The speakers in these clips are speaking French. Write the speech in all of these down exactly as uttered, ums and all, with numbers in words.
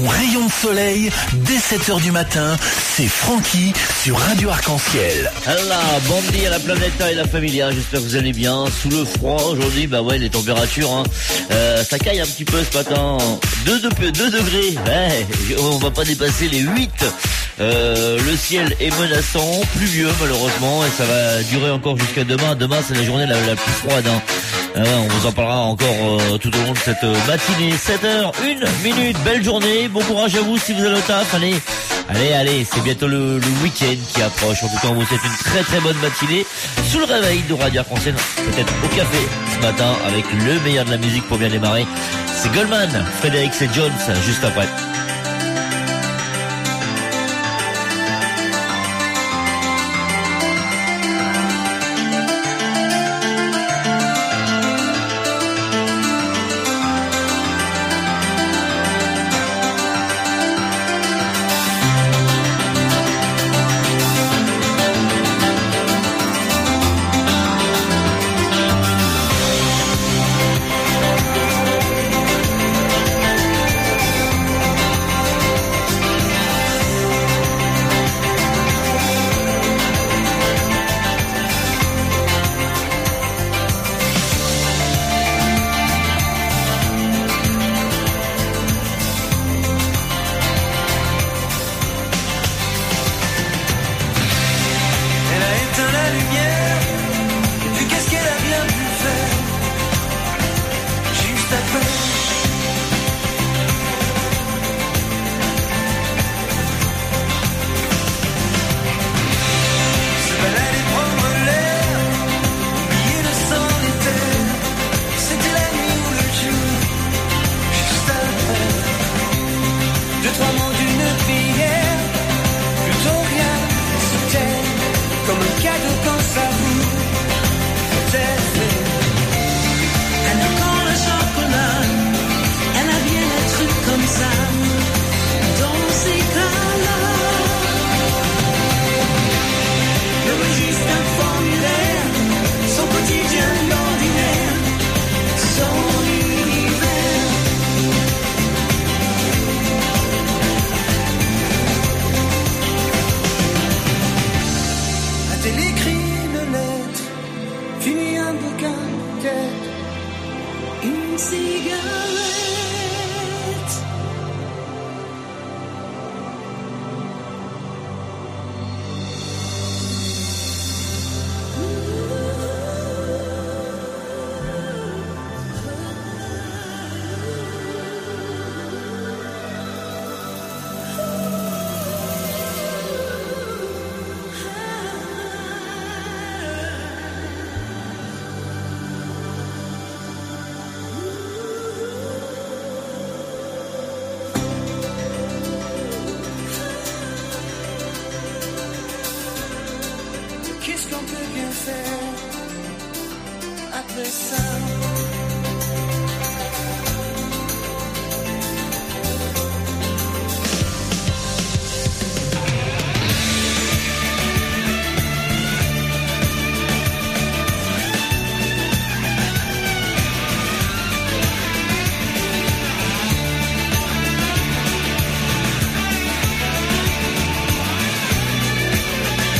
Ton rayon de soleil, dès sept heures du matin, c'est Francky sur Radio Arc-en-Ciel. Allah, bon dia à la planète et la familia, j'espère que vous allez bien. Sous le froid aujourd'hui, bah ouais, les températures, hein, euh, ça caille un petit peu ce matin. deux degrés, ouais, on va pas dépasser les huit. Euh, le ciel est menaçant, pluvieux malheureusement, et ça va durer encore jusqu'à demain. Demain, c'est la journée la, la plus froide, hein. Euh, on vous en parlera encore euh, tout au long de cette euh, matinée. sept heures, une minute, belle journée, bon courage à vous si vous allez au taf. Allez, allez, allez, c'est bientôt le, le week-end qui approche. En tout cas, on vous souhaite une très très bonne matinée sous le réveil de Radio Arc-en-Ciel, peut-être au café ce matin avec le meilleur de la musique pour bien démarrer. C'est Goldman, Frédéric et Jones juste après.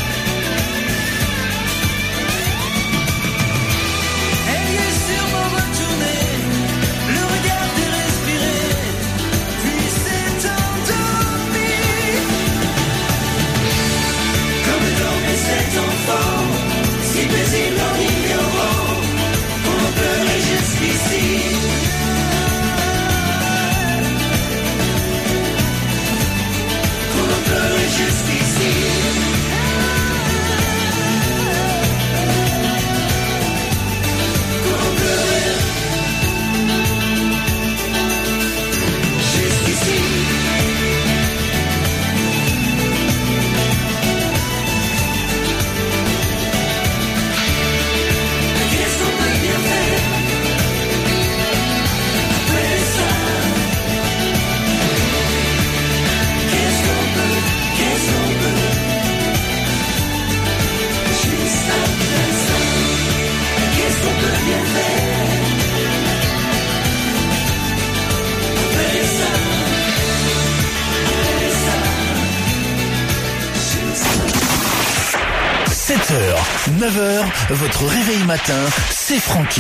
Elle est sur mon neuf heures, votre réveil matin, c'est Francky.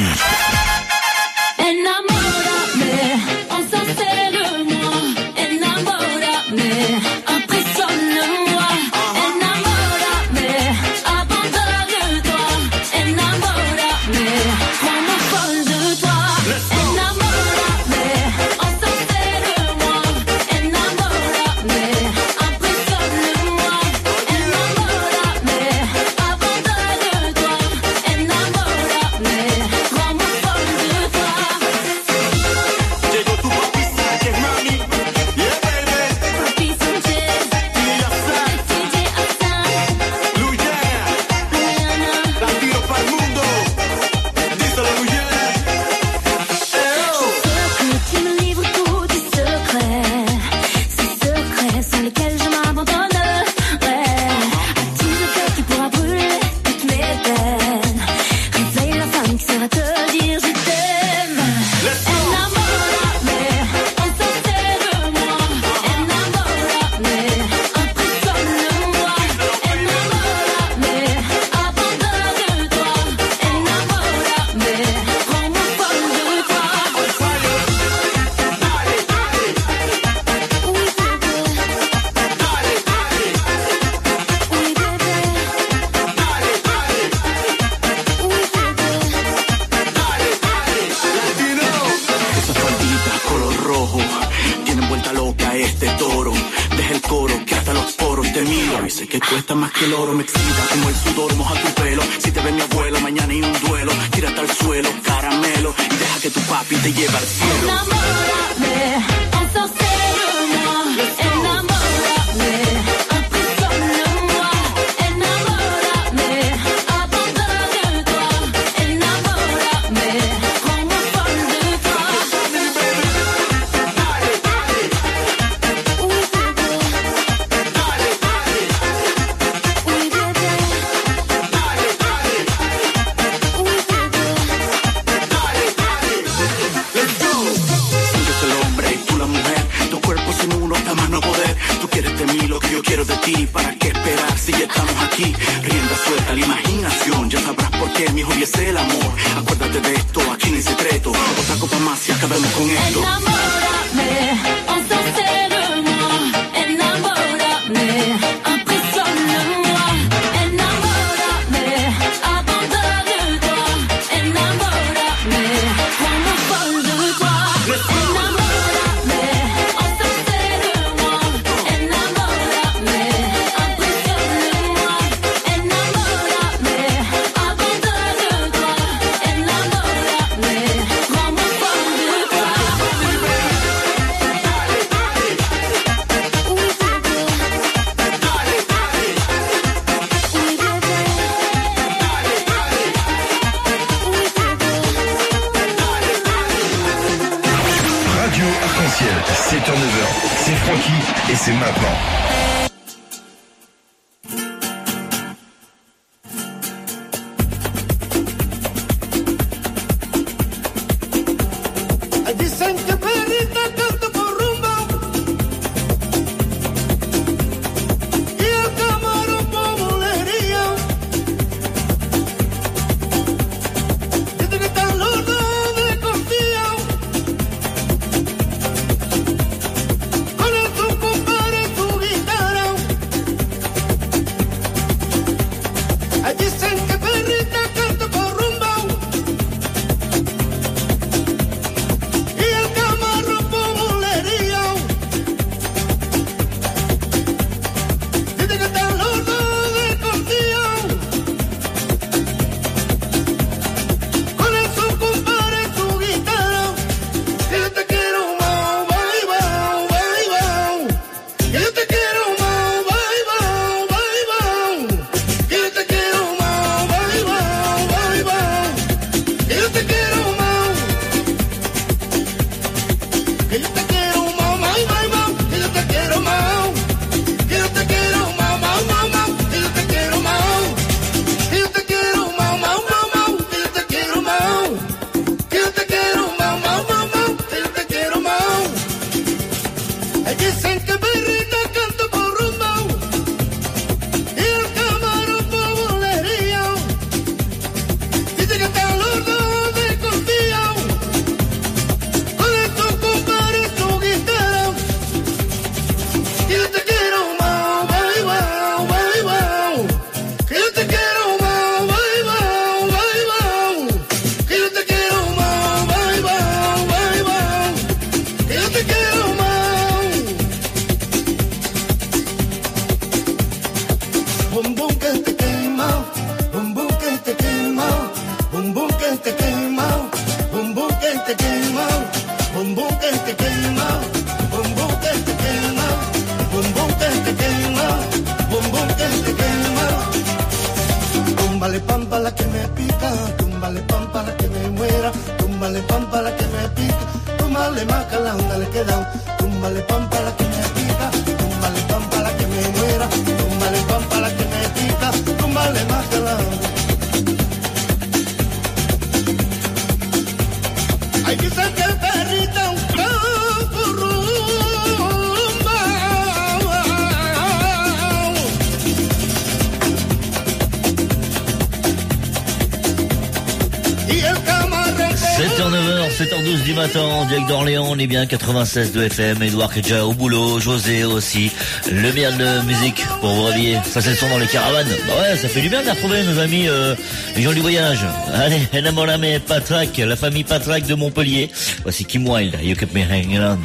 Enamórame, ensorcelle-moi, enamórame, impressionne-moi, enamórame, abandonne-toi, enamórame, rends-moi folle de toi, enamórame, ensorcelle-moi, enamórame, impressionne-moi, enamórame, abandonne-toi, enamórame, rends-moi folle de toi. Llegó tu papi Sánchez, mami. Yeah, baby. Papi Sánchez, D J Assad, D J Assad, Luyana, Rihanna. Latino pa'l mundo. Díselo, Luyana. Que tu me livres tous tes secrets, ces secrets sans lesquels je m'abandonnerais. As-tu le cœur qui pourra brûler toutes mes peines? Réveille la femme qui saura te dire je t'aime. Enamórame, ensorcelle-moi, enamórame, impressionne-moi, enamórame, abandonne-toi, enamórame, rends-moi folle de toi. Oui, bébé. Oui, bébé. Latino. Esas falditas color rojo tienen vuelta loca este toro. Deja el coro que hasta los poros te miro y sé que cuesta más que el oro. Me excita como el sudor, moja tu pelo. Si te ve mi abuelo, mañana hay un duelo. Tírate al suelo, caramelo, y deja que tu papi te lleve al cielo. Enamórame, ensorcelle-moi, enamórame, impressionne-moi, enamórame, abandonne-toi, enamórame, rends-moi folle de toi. Oui, bébé. Oui, bébé. Oui, bébé. Yo soy el hombre y tú la mujer, dos cuerpos en uno, nada más no poder. Tú quieres de mí lo que yo quiero de ti. ¿Para qué esperar si ya estamos aquí? Rienda suelta la imaginación, ya sabrás por qué mi hobby es el amor. Acuérdate de esto, aquí no hay secreto. Otra copa más y acabemos con esto. Enamórame, ensorcelle-moi, enamórame, impressionne-moi, enamórame, abandonne-toi, enamórame, rends-moi folle de toi. Enamórame, ensorcelle-moi, enamórame, impressionne-moi, enamórame, abandonne-toi, enamórame, rends-moi folle de toi. Oui, bébé. Oui, bébé. Radio Arc-en-Ciel, sept heures neuf heures, c'est Francky et c'est maintenant. Dicen que perrita canta por rumbo y el camarón por bulería. Dicen que están los dos de confío con el su compadre y su guitarra. Dicen que perrita canta por rumbo y el camarón por bulería. Dicen que están los dos de confío con el su compadre y su guitarra. Que yo te quiero más, bye, bye, bye, bye. Que yo te quiero más, bye, bye, bye, bye. Que yo te quiero más, bye, bye, bye, bye. Que yo te quiero más. Que yo te quiero más, más, más, más. Que yo te quiero más. Que yo te quiero más, más, más, más. Que yo te quiero más. Que yo te quiero más, más, más, más. Que yo te quiero más. Que yo te quiero más, más, más, más. Que yo te quiero más. Dicen que perrita canta por rumbo y el camarón por bulería. te quema, bum bum que te quema, bum bum que te quema, bum bum que te quema. Túmbale pampa la que me pica, túmbale pampa la que me muera, túmbale pampa la que me pica, túmbale macalanga le queda, túmbale pampa la que me pica, túmbale pampa la que me muera, túmbale pampa la que me pica, túmbale macalanga. Hay que sacar el perrito un campo rumba. Y el camarón. sept heures neuf heures, sept heures douze du matin, en direct d'Orléans, on est bien quatre-vingt-seize de F M, Edouard qui est déjà au boulot, José aussi, le meilleur de musique pour vous réveiller. Ça c'est le son dans les caravanes. Bah ouais, ça fait du bien de retrouver nos amis, euh, les gens du voyage. Allez, Enamorame, Patrac, la famille Patrac de Montpellier. Voici Kim Wilde, You Keep Me Hanging On.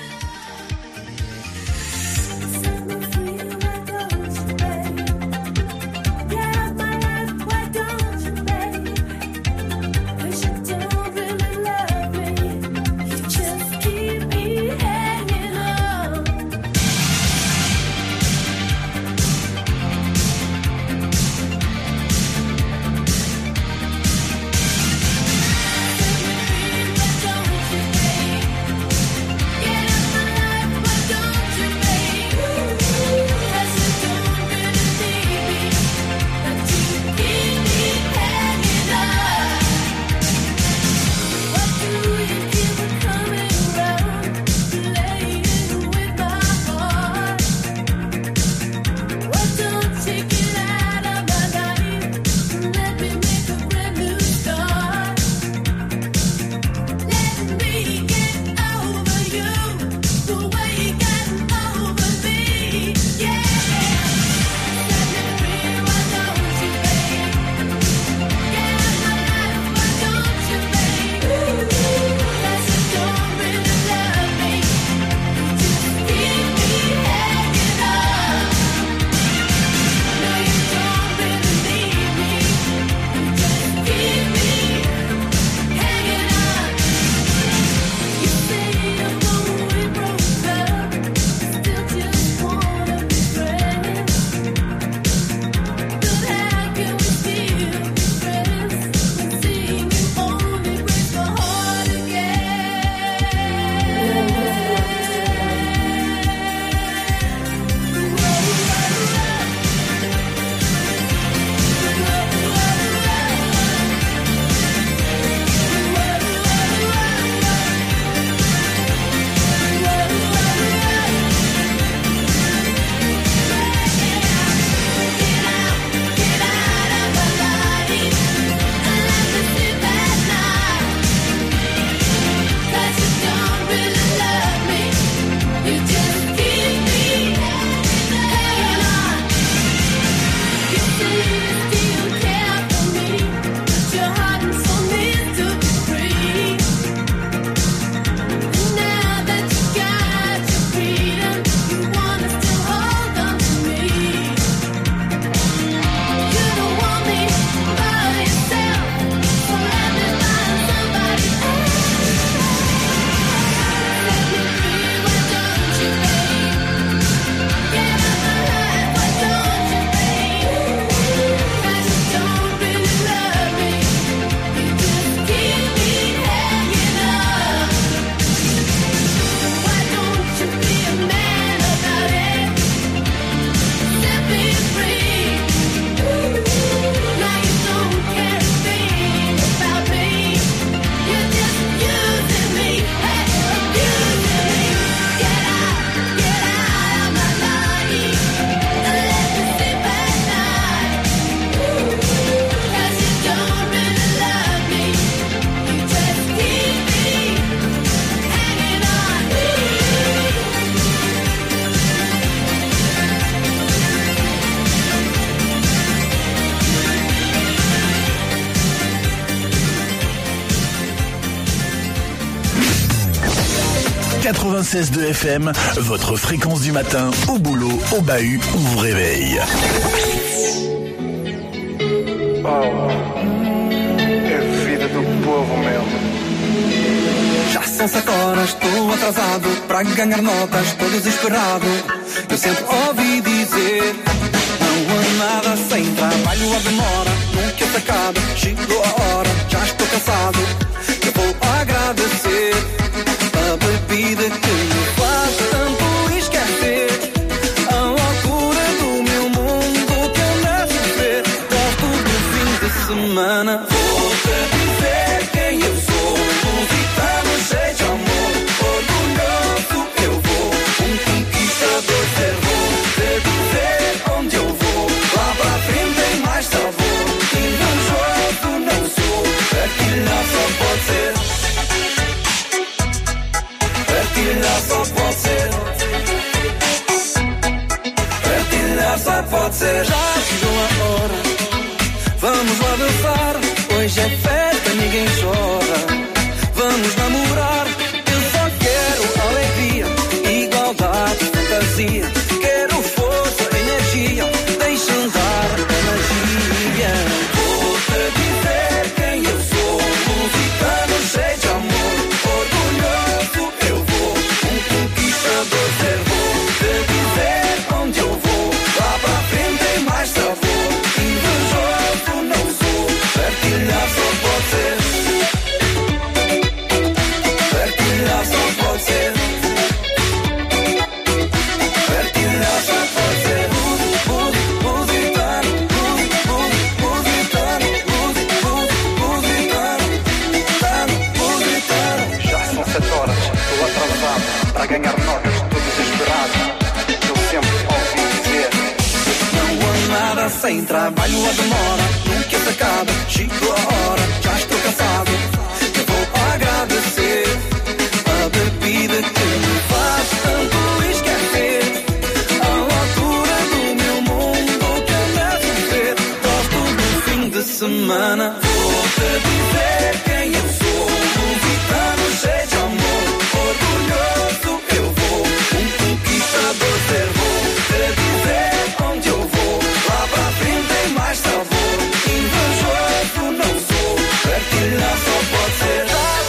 quatre-vingt-seize deux F M, votre fréquence du matin, au boulot, au bahut, on vous réveille. Oh, que vida do povo, meu. Já sei. são sete horas, estou atrasado para ganhar notas, estou desesperado. Eu sempre ouvi dizer, não há nada sem trabalho, a demora nunca se acaba. Chegou a hora, já estou cansado. Eu vou agradecer a bebida que me faz tanto esquecer a loucura do meu mundo que anda a sofrer. Gosto do fim de semana. Vou-te dizer quem eu sou, lusitano cheio de amor, orgulhoso eu vou, um conquistador ser. Vou-te dizer onde eu vou, lá pra frente tem mais sabor. Invejoso não sou, partilhar só pode ser. Partilhar só pode ser. Partilhar só pode ser. Já chegou a hora, vamos lá dançar. Hoje é festa, ninguém chora. Vamos namorar, eu só quero alegria, igualdade, fantasia. Quero força, energia, deixa andar a magia. Vou-te dizer quem eu sou, lusitano cheio de amor, orgulhoso eu vou, um conquistador ser. Vou-te dizer onde eu vou, lá pra frente tem mais sabor. Invejoso não sou, partilhar só pode ser. Partilhar só pode ser. Partilhar só pode ser. Lusitano, lusitano, lusitano, lusitano. Já são sete horas, estou atrasado para ganhar notas, estou desesperado. Eu sempre ouvi dizer, não há nada sem trabalho, a demora nunca se acaba. Chegou a hora, já estou cansado. Eu vou agradecer a bebida que me faz tanto esquecer a loucura do meu mundo que anda a sofrer. Gosto do fim de semana. Vou-te dizer quem eu sou, lusitano cheio de amor, orgulhoso eu vou, um conquistador ser. Vou-te dizer onde eu vou, lá pra frente tem mais sabor. Invejoso não sou, partilhar só pode ser.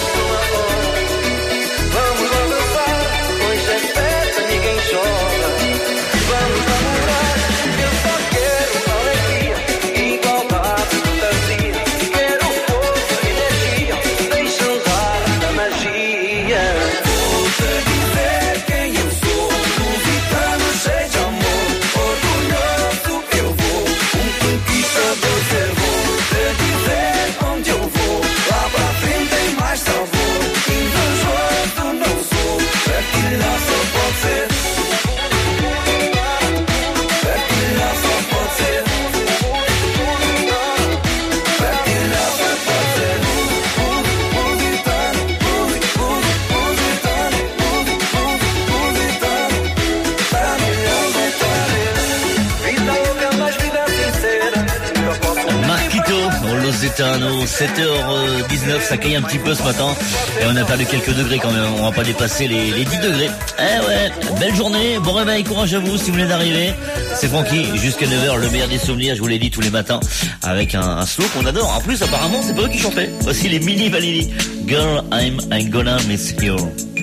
Vamos lá dançar, hoje é festa, ninguém chora. Vamos namorar, eu só quero alegria, igualdade, fantasia. Quero força, energia, deixa andar a magia. Vou-te dizer quem eu sou, lusitano cheio de amor, orgulhoso eu vou, um conquistador ser. Vou-te dizer onde eu vou, lá pra frente tem mais sabor. Invejoso não sou, partilhar só pode ser. Partilhar só pode ser. Partilhar só pode ser. Lusitano, lusitano, lusitano, vida louca, mas vida sincera. Eu posso Marquito, Lusitano, sept heures dix-neuf, ça caille un petit peu ce matin. Et on a perdu quelques degrés quand même, on va pas dépasser les, les dix degrés. Eh ouais, belle journée, bon réveil, courage à vous si vous venez d'arriver. C'est Francky, jusqu'à neuf heures, le meilleur des souvenirs, je vous l'ai dit tous les matins, avec un, un slow qu'on adore. En plus, apparemment, c'est pas eux qui chantaient. Voici les Mini Vanilli. Girl, I'm, I'm gonna miss you.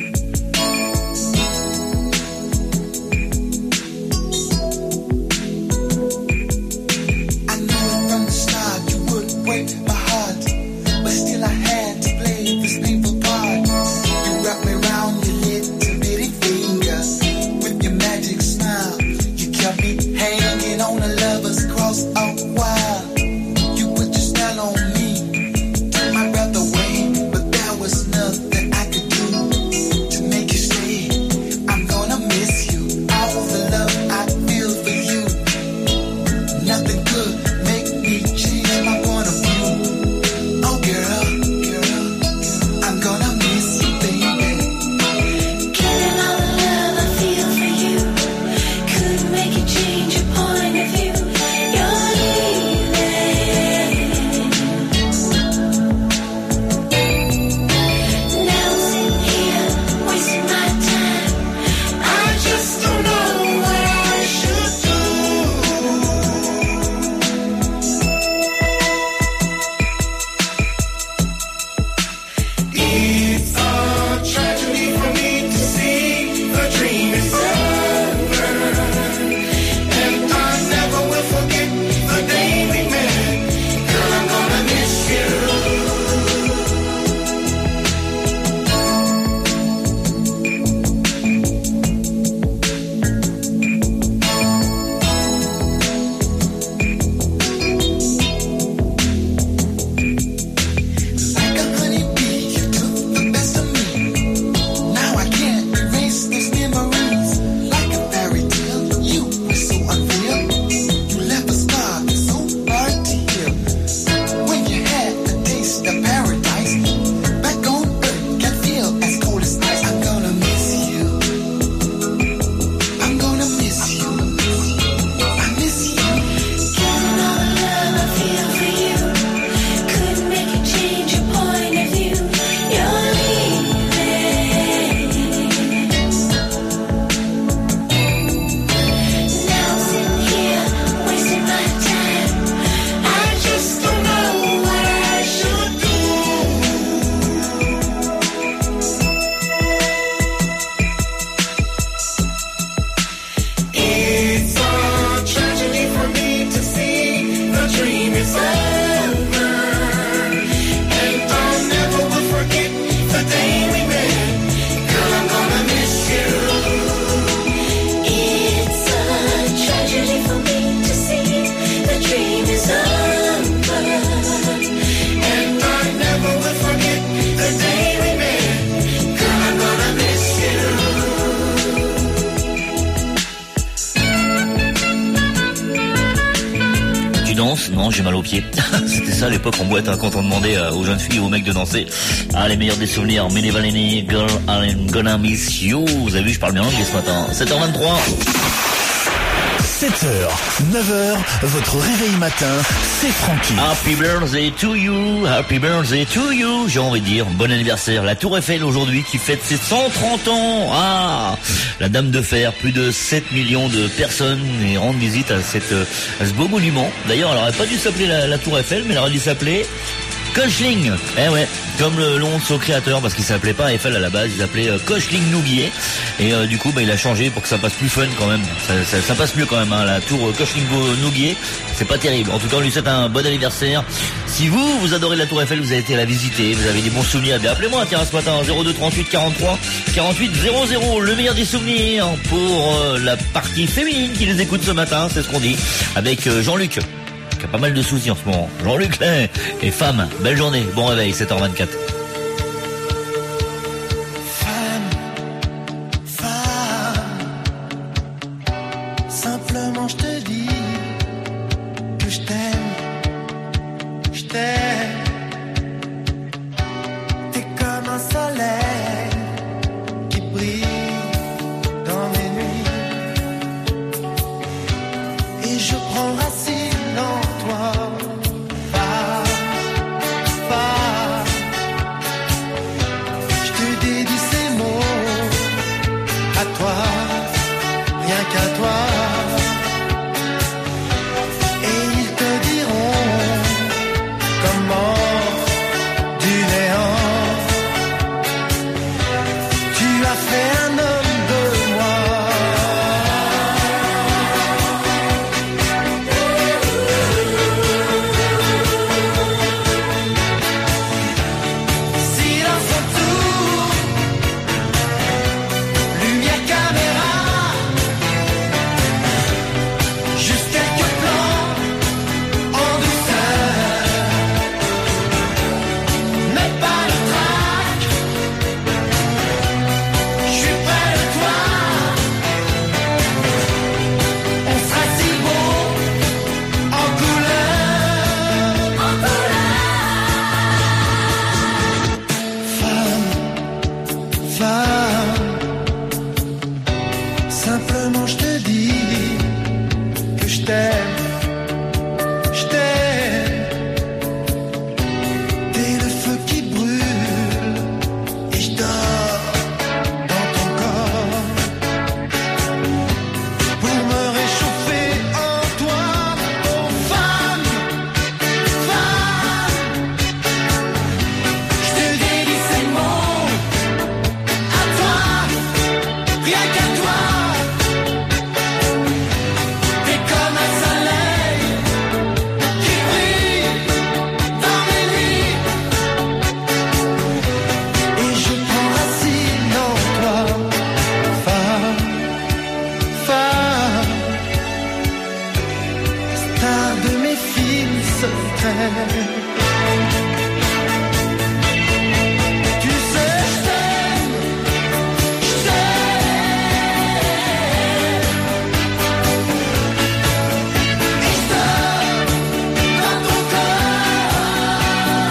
I knew from the start you would break my heart, but still I had to play this painful part. You wrapped me round your little bitty finger with your magic smile. You kept me hanging on a lover's cross a while. You put your spell on me, took my breath away, but there was nothing I could do. danse. Non, j'ai mal aux pieds. C'était ça à l'époque en boîte, hein, quand on demandait euh, aux jeunes filles et aux mecs de danser. Ah, les meilleurs des souvenirs. Milli Vanilli, Girl, I'm gonna miss you. Vous avez vu, je parle bien anglais ce matin. sept heures vingt-trois. sept heures, neuf heures, votre réveil matin, c'est Francky. Happy birthday to you, happy birthday to you. J'ai envie de dire, bon anniversaire. La Tour Eiffel aujourd'hui qui fête ses cent trente ans. Ah, la Dame de Fer, plus de sept millions de personnes et rendent visite à, cette, à ce beau monument. D'ailleurs, elle aurait pas dû s'appeler la, la Tour Eiffel, mais elle aurait dû s'appeler Koechlin. Eh ouais, comme le nom de son créateur, parce qu'il s'appelait pas Eiffel à la base, il s'appelait euh, Koechlin-Nouguier. Et euh, du coup, bah, il a changé pour que ça passe plus fun quand même. Ça, ça, ça passe mieux quand même, hein, la tour euh, Koechlin-Nouguier. C'est pas terrible. En tout cas, on lui souhaite un bon anniversaire. Si vous, vous adorez la Tour Eiffel, vous avez été la visiter, vous avez des bons souvenirs, eh bien appelez-moi, tiens, ce matin, zéro deux trente-huit quarante-trois quarante-huit zéro zéro. Le meilleur des souvenirs pour euh, la partie féminine qui les écoute ce matin, c'est ce qu'on dit, avec euh, Jean-Luc. Il y a pas mal de soucis en ce moment. Jean-Luc et femme, belle journée, bon réveil, sept heures vingt-quatre. Femme, femme, simplement je te dis que je t'aime, je t'aime. T'es comme un soleil qui brille dans mes nuits et je prends racine en toi, femme, femme. Je te dédie ces mots à toi, rien qu'à toi. Et ils te diront comment du néant tu as fait un homme de moi. Silence autour, lumière caméra, juste quelques plans en douceur, mais pas de trac. Je suis près de toi, on sera si beau en couleur, en couleur. Femme, femme, simplement je te dis que je t'aime, je t'aime. T'es le feu qui brûle et je dors dans ton corps pour me réchauffer en toi. Oh femme, femme, je te dédie ces mots à toi, rien qu'à toi. T'es comme un soleil qui brille dans mes nuits et je prends racine en toi, femme, femme, star de mes films secrets. Tu sais, je t'aime, je t'aime, et je dors dans ton corps.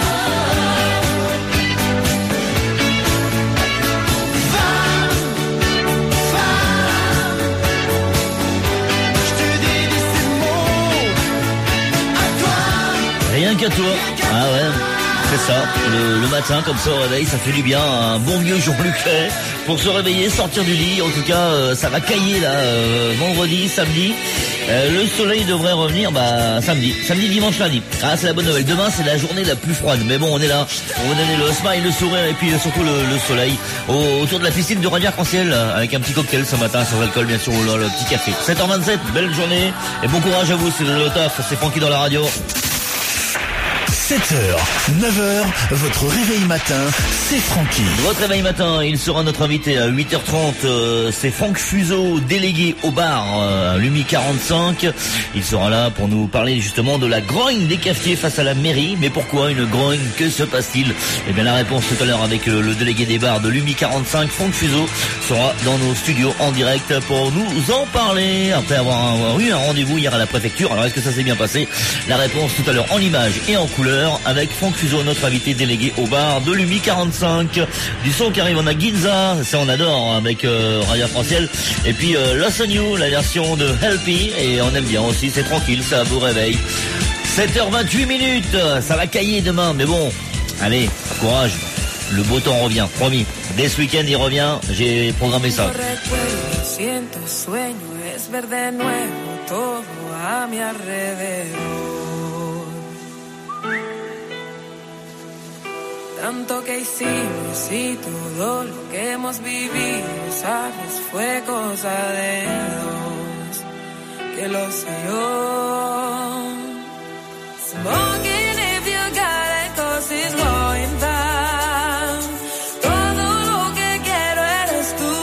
Femme, femme, je te dédie ces mots à toi. Rien qu'à toi. Ah ouais, c'est ça. Le, le matin, comme ça au réveil, ça fait du bien. Un bon vieux Jean-Luc Lay pour se réveiller, sortir du lit. En tout cas, euh, ça va cailler là, euh, vendredi, samedi. Euh, le soleil devrait revenir bah samedi, samedi, dimanche, lundi. Ah, c'est la bonne nouvelle. Demain, c'est la journée la plus froide. Mais bon, on est là. On va donner le smile, le sourire et puis surtout le, le soleil au, autour de la piscine de Radio Arc-en-Ciel avec un petit cocktail ce matin, sans alcool bien sûr, le, le petit café. sept heures vingt-sept, belle journée et bon courage à vous. C'est le taf. C'est Francky dans la radio. sept heures, neuf heures, votre réveil matin, c'est Francky. Votre réveil matin, il sera notre invité à huit heures trente, euh, c'est Franck Fuseau, délégué au bar euh, Lumi quarante-cinq. Il sera là pour nous parler justement de la grogne des cafetiers face à la mairie. Mais pourquoi une grogne? Que se passe-t-il? Eh bien la réponse tout à l'heure avec euh, le délégué des bars de Lumi quarante-cinq, Franck Fuseau, sera dans nos studios en direct pour nous en parler. Après avoir eu un rendez-vous hier à la préfecture, alors est-ce que ça s'est bien passé? La réponse tout à l'heure en images et en couleur avec Franck Fuseau, notre invité délégué au bar de Lumi quarante-cinq. Du son qui arrive, on a Ginza, ça on adore avec euh, Radio Arc-en-Ciel. Et puis euh, Lost on You, la version de Helpy, et on aime bien aussi, c'est tranquille, ça vous réveille. sept heures vingt-huit minutes, ça va cailler demain, mais bon, allez, courage, le beau temps revient, promis. Dès ce week-end il revient, j'ai programmé ça. Siento sueño, es ver de nuevo todo a mi alrededor. Tanto que hicimos y todo lo que hemos vivido, sabes, fue cosa de dos, que lo sé yo. Smoking if you got it, 'cause it's going down. Todo lo que quiero eres tú.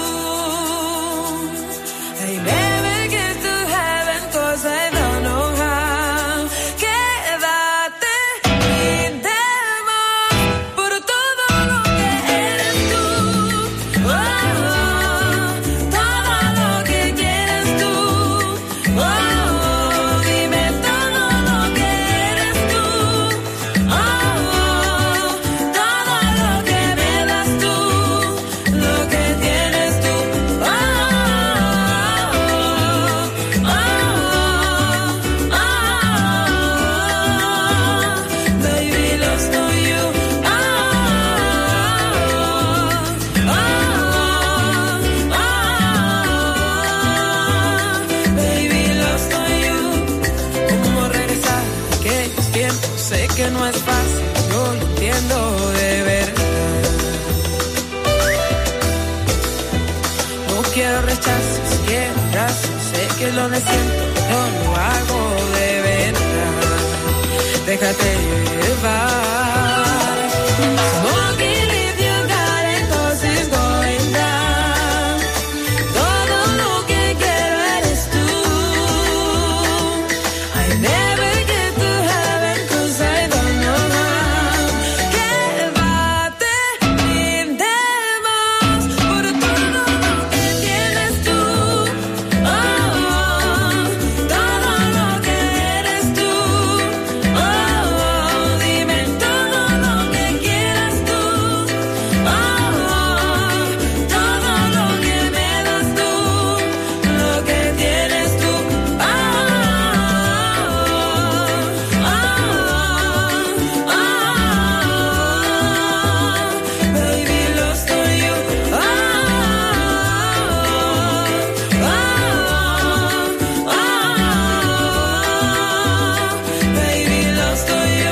I never get to heaven 'cause I don't know how. Quédate sin temor por todo lo que eres tú. Oh, oh, todo lo que quieres tú. Oh, oh, dime todo lo que eres tú. Oh, oh, todo lo que me das tú, lo que tienes tú. Oh, oh, oh, oh, oh, baby, lost on you. Oh, oh, oh, baby, lost on you. ¿Cómo regresar a aquellos tiempos? Sé que no es fácil, yo lo entiendo de verdad. No quiero rechazos, quiero abrazos, sé que lo siento, no lo hago de verdad. Déjate llevar. Smoking if you got it, 'cause it's going down. Todo lo que quiero eres tú. I never get to heaven 'cause I don't know how. Quédate sin demás por todo lo que tienes tú. Oh, oh, todo lo que eres tú. Oh, oh, dime todo lo que quieras tú. Oh, oh, todo lo que me das tú, lo que tienes tú. Oh, oh, oh, baby, lost on you. Oh, oh, oh, baby, lost on you.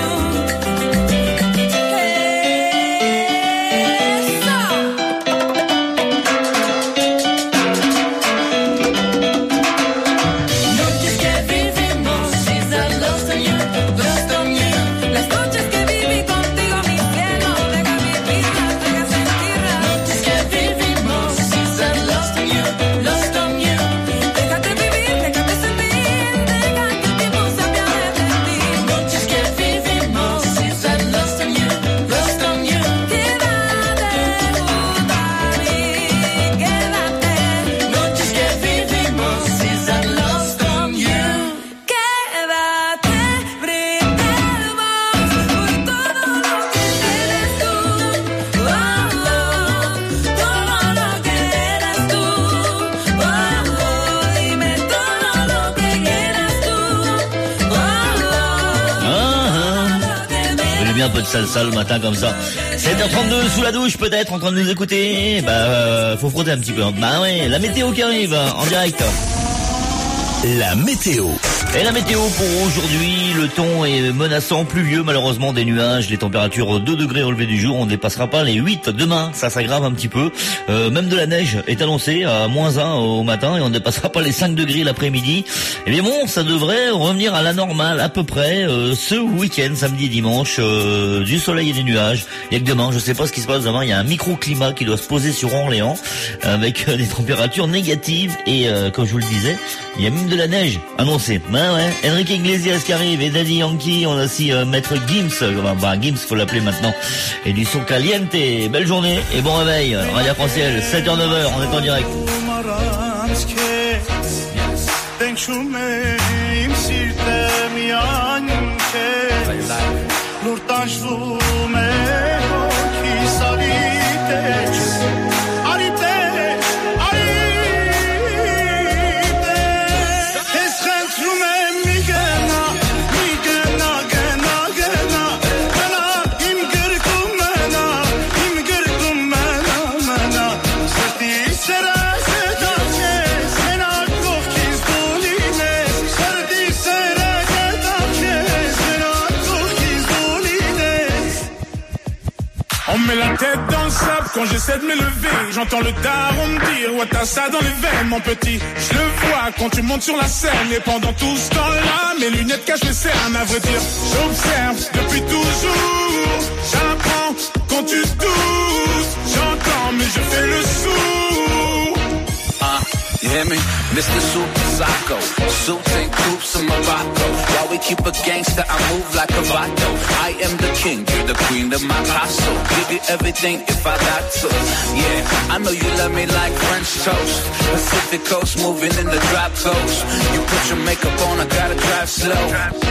Noches que vivimos, she's a lost on you, lost on you. Las noches que viví contigo, mi cielo, deja mi vida, deja sentirla. Noches que vivimos, she's a lost on you, lost on you. Déjate vivir, déjate sentir, deja que el tiempo se apiade de ti. Noches que vivimos, she's a lost on you, lost on you. Quédate junto a mí, quédate. Noches que vivimos, she's a lost on you. Quédate, brindemos por todo lo que tienes tú. Oh, oh, todo lo que eres tú. Oh, oh, dime todo lo que quieras tú. Oh, oh, Ah, Vous voulez bien un peu de salsa le matin comme ça. sept heures trente-deux sous la douche peut-être en train de nous écouter. Bah euh, faut frotter un petit peu. Bah ouais, la météo qui arrive en direct. La météo. Et la météo pour aujourd'hui, le temps est menaçant, pluvieux malheureusement, des nuages, les températures deux degrés au lever du jour, on ne dépassera pas les huit demain, ça s'aggrave un petit peu. Euh, même de la neige est annoncée à moins un au matin et on ne dépassera pas les cinq degrés l'après-midi. Et bien bon, ça devrait revenir à la normale à peu près euh, ce week-end, samedi et dimanche, euh, du soleil et des nuages. Il y a que demain, je sais pas ce qui se passe demain, il y a un microclimat qui doit se poser sur Orléans avec euh, des températures négatives et euh, comme je vous le disais, il y a même de la neige annoncée. Ben ouais, Enrique Iglesias qui arrive et Daddy Yankee, on a aussi euh, Maître Gims, euh, bah Gims faut l'appeler maintenant, et du son caliente. Belle journée et bon réveil, Radio Arc-en-Ciel, sept heures neuf heures, on est en direct. On met la tête dans le sable quand j'essaie de m'élever. J'entends le daron me dire ouais t'as ça dans les veines mon petit. Je le vois quand tu montes sur la scène. Et pendant tout ce temps-là mes lunettes cachent les cernes. À vrai dire j'observe depuis toujours. J'apprends quand tu te doutes. J'entends mais je fais le sourd. Ah, you hear me? Mister Super Psycho, suits and coops in Morocco. While we keep a gangster, I move like a vato. I am the king, you're the queen of my castle. Give you everything if I got to. Yeah, I know you love me like French toast. Pacific coast, moving in the drop coast. You put your makeup on, I gotta drive slow.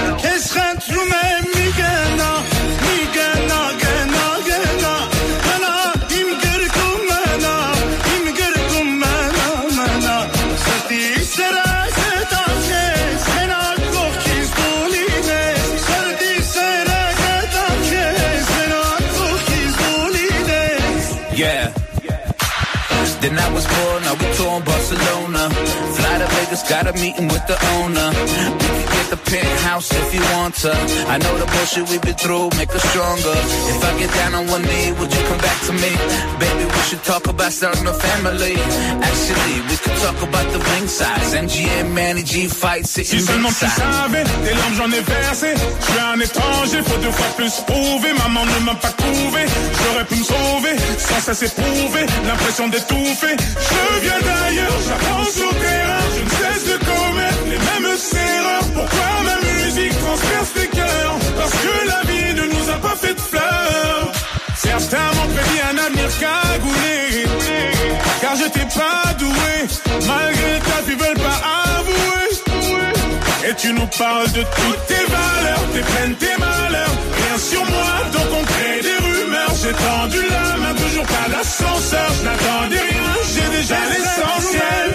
Yeah. Then I was born, now we tour in Barcelona. Fly to Vegas, got a meeting with the owner. We can get the penthouse if you want to. I know the bullshit we've been through, make us stronger. If I get down on one knee, would you come back to me? Baby, we should talk about starting a family. Actually, we could talk about the ring size. M G M, Manny G, fight, sitting Si seulement tu ringside. savais, des larmes j'en ai versé. Je suis un étranger, faut deux fois plus prouver. Maman ne m'a pas couvé, j'aurais pu me sauver. Sans cesse éprouver, l'impression d'étouffer. Je viens d'ailleurs, j'apprends sur le terrain. Je ne cesse de commettre les mêmes erreurs. Pourquoi ma musique transperce les cœurs? Parce que la vie ne nous a pas fait de fleurs. Certains m'ont prédit un avenir cagoulé, car je t'ai pas doué. Malgré ta ils veulent pas avouer. Et tu nous parles de toutes tes valeurs, tes peines, tes malheurs. Rien sur moi, donc on crée des rumeurs. J'ai tendu la main, toujours pas d'ascenseur. Je n'attendais rien, j'ai déjà l'essentiel.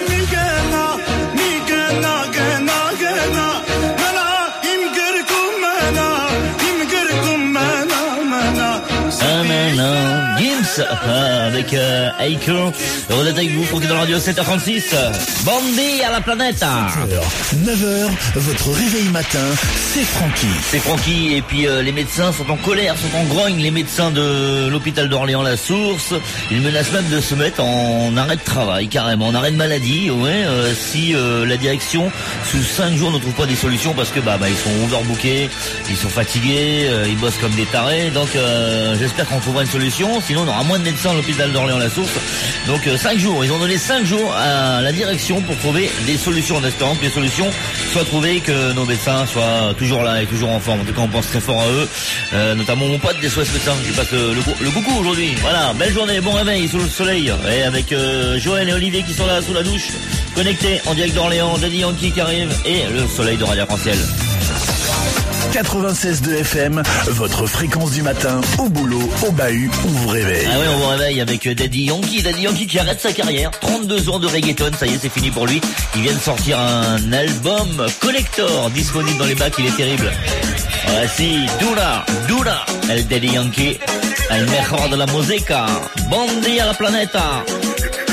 Ah maintenant, Gims ah, avec euh, Aker. On est avec vous pour que dans la radio sept heures trente-six. Bandi à la planète. neuf heures, votre réveil matin, c'est Francky. C'est Francky et puis euh, les médecins sont en colère, sont en grogne. Les médecins de l'hôpital d'Orléans-La Source, ils menacent même de se mettre en arrêt de travail, carrément, en arrêt de maladie. Ouais, euh, si euh, la direction sous cinq jours ne trouve pas des solutions parce que bah, bah ils sont overbookés, ils sont fatigués, euh, ils bossent comme des tarés. Donc euh, j'espère qu'on trouvera une solution. Sinon on aura moins de médecins à l'hôpital d'Orléans-La Source. Donc euh, cinq jours, ils ont donné cinq jours à la direction pour trouver des solutions, en espérant que les solutions soient trouvées, que nos médecins soient toujours là et toujours en forme. En tout cas, on pense très fort à eux, euh, notamment mon pote des S O S médecins qui passe le, le, le coucou aujourd'hui. Voilà, belle journée, bon réveil sous le soleil, et avec euh, Joël et Olivier qui sont là sous la douche, connectés en direct d'Orléans, Daddy Yankee qui arrive et le soleil de Radio Arc-en-Ciel. quatre-vingt-seize deux F M, votre fréquence du matin, au boulot, au bahut, on vous réveille. Ah ouais, on vous réveille avec Daddy Yankee. Daddy Yankee qui arrête sa carrière. trente-deux ans de reggaeton, ça y est, c'est fini pour lui. Il vient de sortir un album collector, disponible dans les bacs, il est terrible. Voici Dura, Dura, el Daddy Yankee, el mejor de la música. Bon día a la planeta.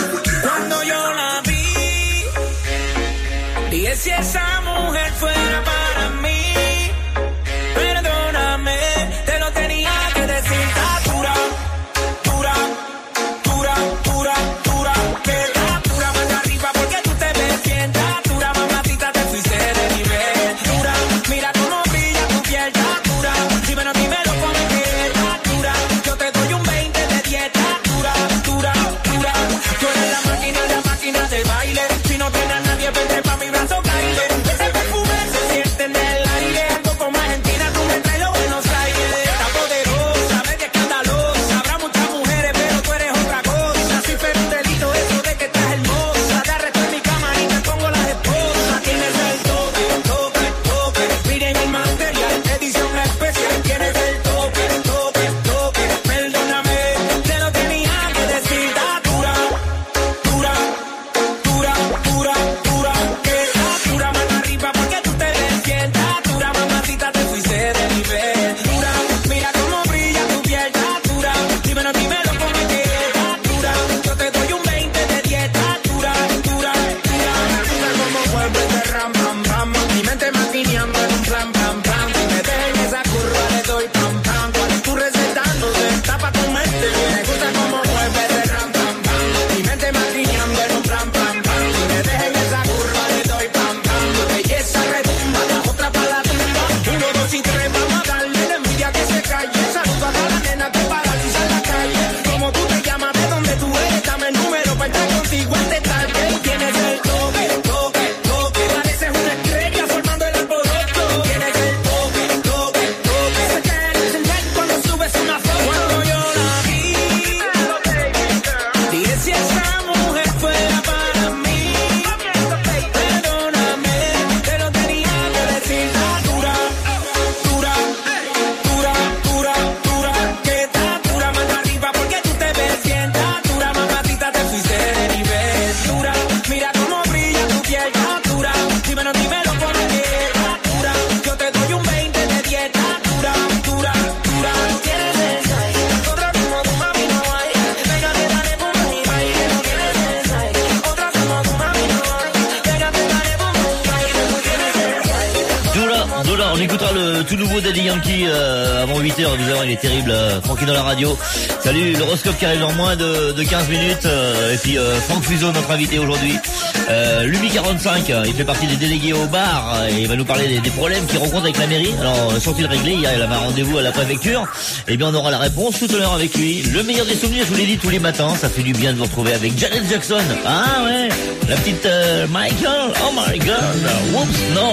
Cuando yo la vi, dije si esa mujer fuera para On écoutera le tout nouveau Daddy Yankee euh, avant huit heures. Vous allez voir, il est terrible. Euh, Francky dans la radio. Salut, l'horoscope qui arrive dans moins de, de quinze minutes. Euh, et puis euh, Franck Fuseau, notre invité aujourd'hui. Euh, Lumi quarante-cinq, il fait partie des délégués au bar et il va nous parler des, des problèmes qu'il rencontre avec la mairie. Alors, sont-ils réglés? Il y a un rendez-vous à la préfecture. Et bien, on aura la réponse tout à l'heure avec lui. Le meilleur des souvenirs, je vous l'ai dit, tous les matins. Ça fait du bien de vous retrouver avec Janet Jackson. Ah ouais, la petite euh, Michael. Oh my God. Whoops, non.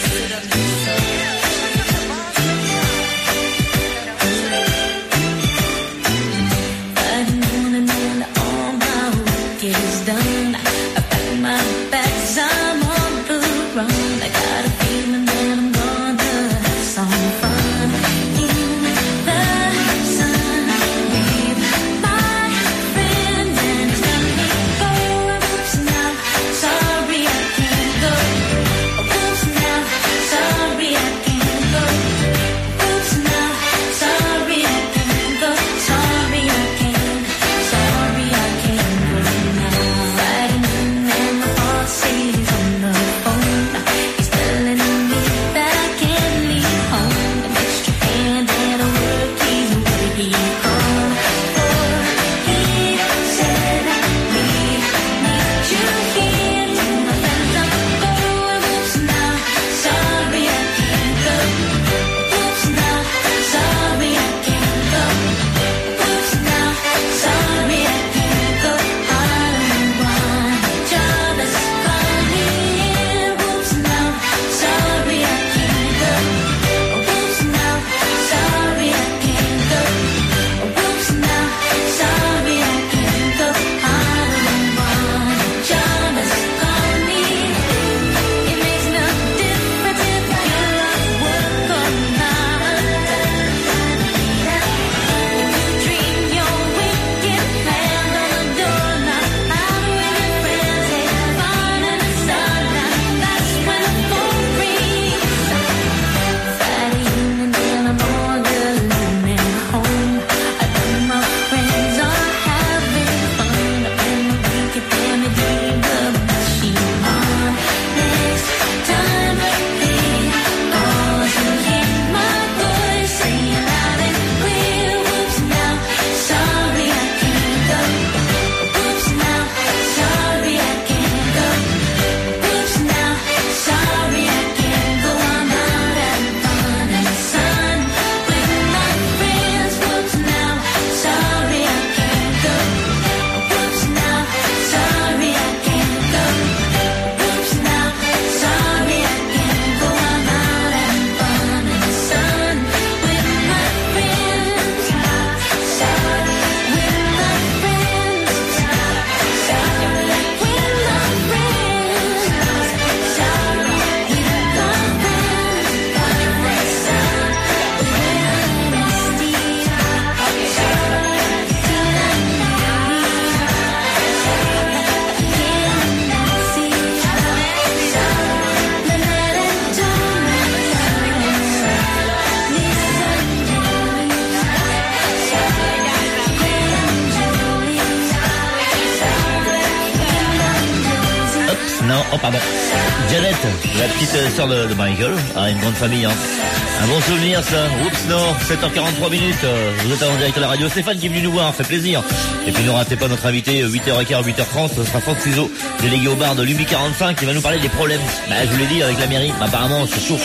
Oh pardon. Janet, la petite sœur de, de Michael, ah, une grande famille. Hein. Un bon souvenir ça. Oups non, sept heures quarante-trois minutes. Euh, vous êtes en direct à la radio. Stéphane qui est venu nous voir, fait plaisir. Et puis ne ratez pas notre invité, huit heures quinze, huit heures trente, ce sera Franck Fuseau, délégué au bar de Lumi quarante-cinq, qui va nous parler des problèmes. Bah, je vous l'ai dit avec la mairie, bah, apparemment c'est chaud.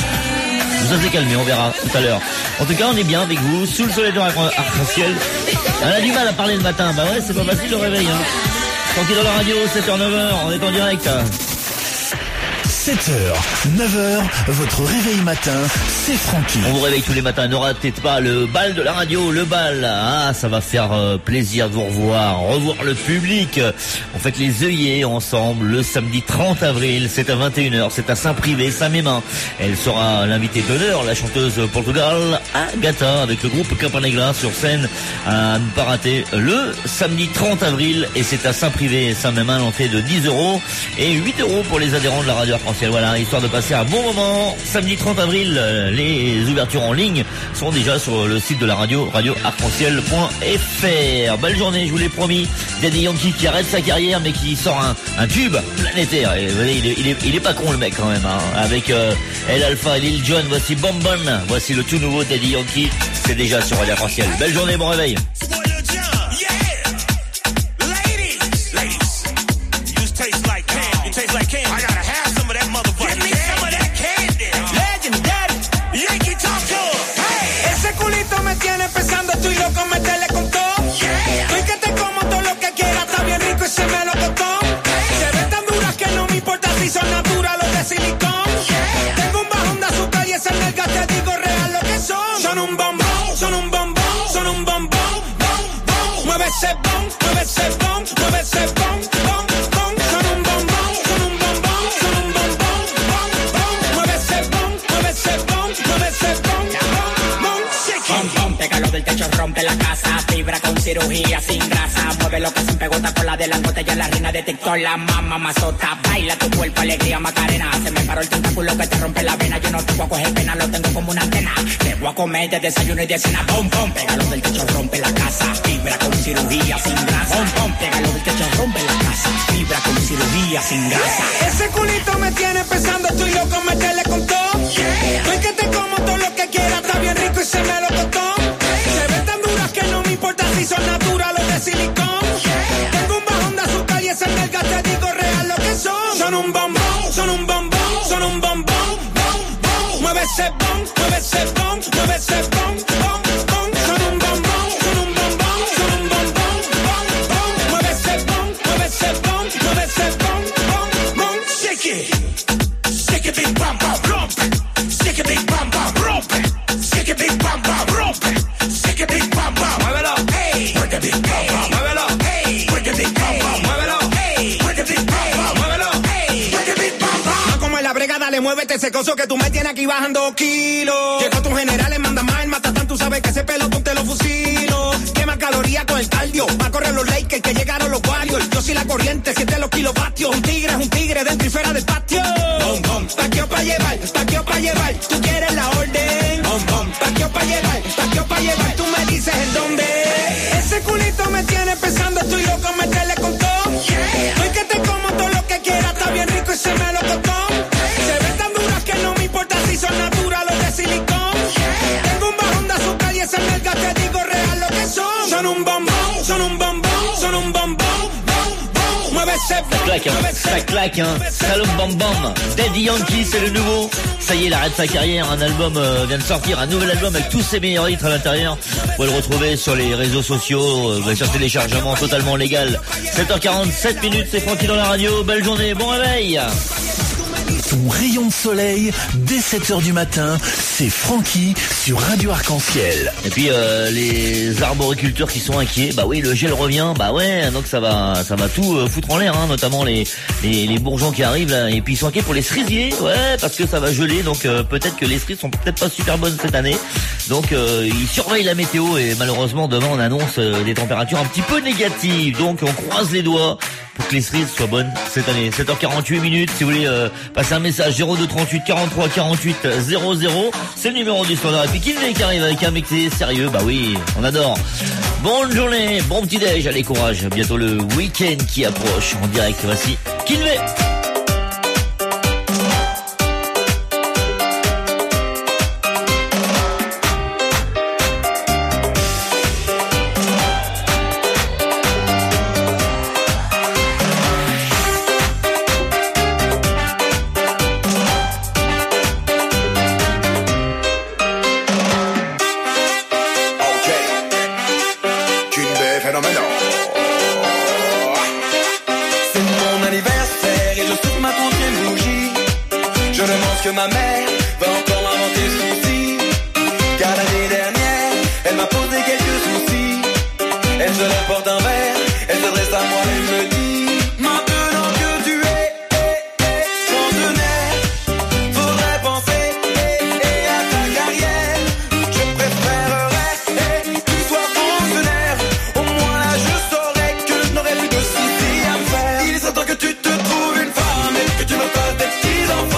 Ça s'est calmé, on verra tout à l'heure. En tout cas, on est bien avec vous, sous le soleil de arc-en-ciel. On a du mal à parler le matin, bah ouais, c'est pas facile le réveil. Hein. Tranquille dans la radio, sept heures neuf heures, on est en direct. sept heures, neuf heures, votre réveil matin, c'est Francky. On vous réveille tous les matins, ne ratez pas le bal de la radio, le bal. Ah, ça va faire euh, plaisir de vous revoir, revoir le public. On fête les œillets ensemble le samedi trente avril, c'est à vingt et une heures, c'est à Saint-Privé, Saint-Mémin. Elle sera l'invitée d'honneur, la chanteuse Portugal, Agatha, avec le groupe Campanegra sur scène à ne pas rater le samedi trente avril. Et c'est à Saint-Privé, Saint-Mémin, l'entrée de dix euros et huit euros pour les adhérents de la radio Arc-en-Ciel. Arc-en-Ciel. Voilà, histoire de passer un bon moment. Samedi trente avril, euh, les ouvertures en ligne sont déjà sur le site de la radio, radio arc-en-ciel point f r. Belle journée, je vous l'ai promis. Daddy Yankee qui arrête sa carrière mais qui sort un, un tube planétaire. Et, vous voyez, il, est, il, est, il est pas con le mec quand même. Hein. Avec euh, El Alpha et Lil Jon, voici Bon Bon. Voici le tout nouveau Daddy Yankee. C'est déjà sur Radio Arc-en-Ciel. Belle journée, bon réveil. Tastes like candy. I gotta have some of that motherfucker. Give me some of that candy. Legendary. Yankee talk to him. Hey. Ese culito me tiene pensando, estoy loco, meterle con todo. Yeah. Estoy que te como todo lo que quiera, está bien rico y se me lo costó. Hey. Se ven tan duras que no me importa si son naturales o de silicón. Yeah. Tengo un bajón de azúcar y esas nalgas te digo real lo que son. Son un bombón, son un bombón, son un bombón, bom, bom. Mueve ese bom, mueve ese bom, mueve ese bom, bom, bom. Son un bombón. Pégalo del techo, rompe la casa, fibra con cirugía sin grasa, mueve lo que se pegota con la de la botella, la reina de TikTok, la mamá mazota, baila tu cuerpo, alegría Macarena, se me paró el tentáculo que te rompe la vena, yo no te voy a coger pena, lo tengo como una antena, te voy a comer de desayuno y de cena, pom pom, pégalo del techo, rompe la casa, fibra con cirugía sin grasa, pom pom, pégalo del techo, rompe la casa, fibra con cirugía sin grasa. Ese culito me tiene pensando, estoy loco, meterle con todo, estoy que te como todo lo que quiera, está bien rico y se me lo costó. Si son naturales de silicón. Yeah. Tengo un bajón de azúcar y esas nalgas te digo real lo que son. Son un bombón, son un bombón, son un bombón, bom, bom. Mueve ese bom, mueve ese bom, mueve ese bom, bom, bom. Son un bombón, son un bombón, son un bombón, bom, bom. Mueve ese bom, mueve ese bom, mueve ese bom, bom, bom. Shake it, shake it, big bam bam, rompe. Shake it, big bam bam, rompe. Shake it, big bam bam, rompe. Shake it, big bam bam, muévelo. Muévelo, hey, muévelo, hey, muévelo, hey, muévelo, hey, no como en la brega, dale, muévete ese coso que tú me tienes aquí bajando kilos. Llegó tu general, manda más, el matatán, tú sabes que ese pelotón te lo fusilo. Quema calorías con el cardio, va a correr los Lakers que llegaron los Warriors. Yo soy la corriente, siete los kilovatios. Un tigre es un tigre dentro y fuera del patio. Bom, bom, paqueo pa' llevar, paqueo pa' llevar, tú quieres la orden. Bom, bom, paqueo pa' llevar, paqueo pa' llevar, tú me dices en dónde. Ese culito me tiene pensando, estoy loco, meterle con todo. Yeah. Estoy que te como todo lo que quiera, está bien rico y se me lo costó. Hey. Se ven tan duras que no me importa si son naturales o de silicón. Yeah. Tengo un bajón de azúcar y esas nalgas te digo real lo que son. Son un bombón, son un bombón, son un bombón, bom, bom. Mueve ese bom, ça claque, hein, ça claque, hein. Salom Bam Bam. Daddy Yankee, c'est le nouveau. Ça y est, il arrête sa carrière. Un album euh, vient de sortir, un nouvel album avec tous ses meilleurs hits à l'intérieur. Vous pouvez le retrouver sur les réseaux sociaux, euh, sur téléchargement totalement légal. sept heures quarante-sept minutes, c'est Francky dans la radio. Belle journée, bon réveil. Ton rayon de soleil, dès sept heures du matin, c'est Francky sur Radio Arc-en-Ciel. Et puis euh, les arboriculteurs qui sont inquiets, bah oui, le gel revient, bah ouais, donc ça va ça va tout euh, foutre en l'air, hein, notamment les, les les bourgeons qui arrivent là, et puis ils sont inquiets pour les cerisiers, ouais, parce que ça va geler, donc euh, peut-être que les cerises sont peut-être pas super bonnes cette année. Donc euh, ils surveillent la météo et malheureusement demain on annonce euh, des températures un petit peu négatives. Donc on croise les doigts pour que les cerises soient bonnes cette année. sept heures quarante-huit minutes, si vous voulez euh, passer un message zéro deux trente-huit quarante-trois quarante-huit zéro zéro, c'est le numéro du standard. Et puis Kinvey qui arrive avec un mec sérieux, bah oui, on adore. Bonne journée, bon petit déj, allez courage, bientôt le week-end qui approche en direct. Voici Kinvey. Ma mère va encore m'inventer ce souci, car l'année dernière elle m'a posé quelques soucis. Elle se lève, porte un verre, elle s'adresse à moi et me dit: maintenant que tu es eh, eh, centenaire, faudrait penser eh, eh, à ta carrière. Je préférerais eh, que tu sois fonctionnaire. Au moins là je saurais que je n'aurais plus de soucis à me faire. Il est temps que tu te trouves une femme et que tu me fasses des petits enfants.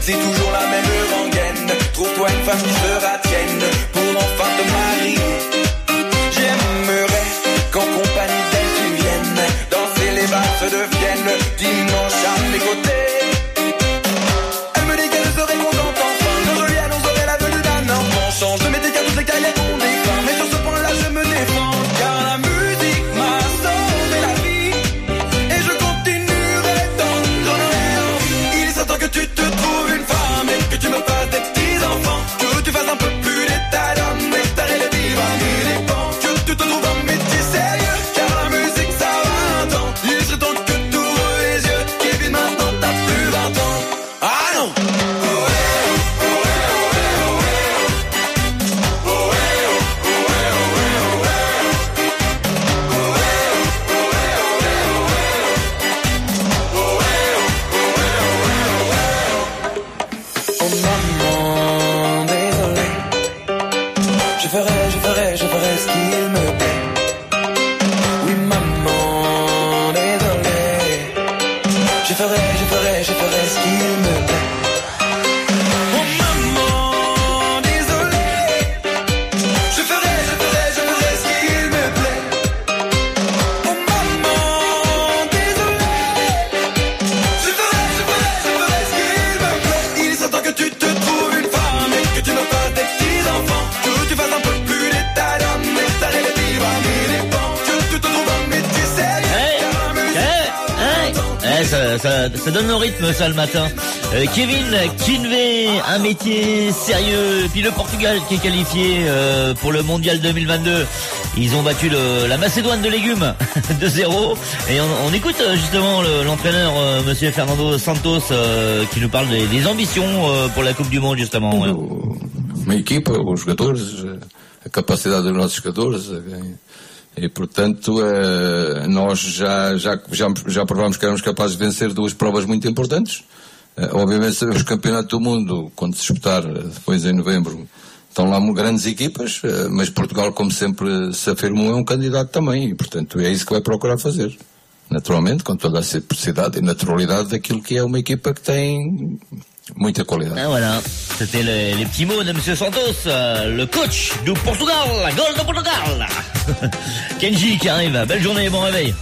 c'est toujours la même rengaine. Trouve-toi une femme qui sera tienne pour enfin te marier. J'aimerais qu'en compagnie d'elle tu viennes danser les valses de Vienne dimanche à mes côtés. Elle me dit qu'elle serait contente enfin quand je lui annoncerai la venue d'un enfant. Change de métier car tous les cahiers ont des fins, mais sur ce point là je me défends car la musique m'a sauvé la vie et je continuerai tant que j'en aurai envie. Il est certain que tu te trouves une femme et que tu me fasses des petits enfants, que tu fasses un peu plus d'état d'âme et que t'arrêtes de vivre à mes dépens, que tu te trouves un métier sérieux car la musique ça va un temps. Il serait temps que tu ouvres les yeux, Kevin, maintenant t'as plus vingt ans. Ah non. Je ferai, je ferai, je ferai ce qu'il me plaît. Oui, maman, désolé. Je ferai, je ferai, je ferai ce qu'il me plaît. Oh, maman, désolé. Je ferai, je ferai, je ferai ce qu'il me plaît. Oh, maman, désolé. Je ferai, je ferai, je ferai ce qu'il me plaît. Il est certain que tu te trouves une femme et que tu me fasses des petits enfants, que tu fasses un peu plus d'état d'âme et que t'arrêtes de vivre à mes dépens, que tu te trouves un métier sérieux. Eh, ça, ça, ça donne le rythme ça le matin. Euh, Kevin Kinvey, un métier sérieux. Puis le Portugal qui est qualifié euh, pour le mondial deux mille vingt-deux. Ils ont battu le, la Macédoine de légumes deux zéro. Et on, on écoute justement le, l'entraîneur euh, Monsieur Fernando Santos euh, qui nous parle des, des ambitions euh, pour la Coupe du Monde justement. Ouais. Uma equipa, os jogadores, a capacidade dos nossos jogadores. E, portanto, eh, nós já, já, já, já provámos que éramos capazes de vencer duas provas muito importantes. Eh, obviamente, sabemos que o Campeonato do Mundo, quando se disputar depois em novembro, estão lá grandes equipas, eh, mas Portugal, como sempre se afirmou, é um candidato também. E, portanto, é isso que vai procurar fazer. Naturalmente, com toda a simplicidade e naturalidade daquilo que é uma equipa que tem muita qualidade. Ah, voilà, c'était les, les petits mots de Monsieur Santos, euh, le coach du Portugal, la Gol de Portugal. Kenji qui arrive, belle journée, bon réveil.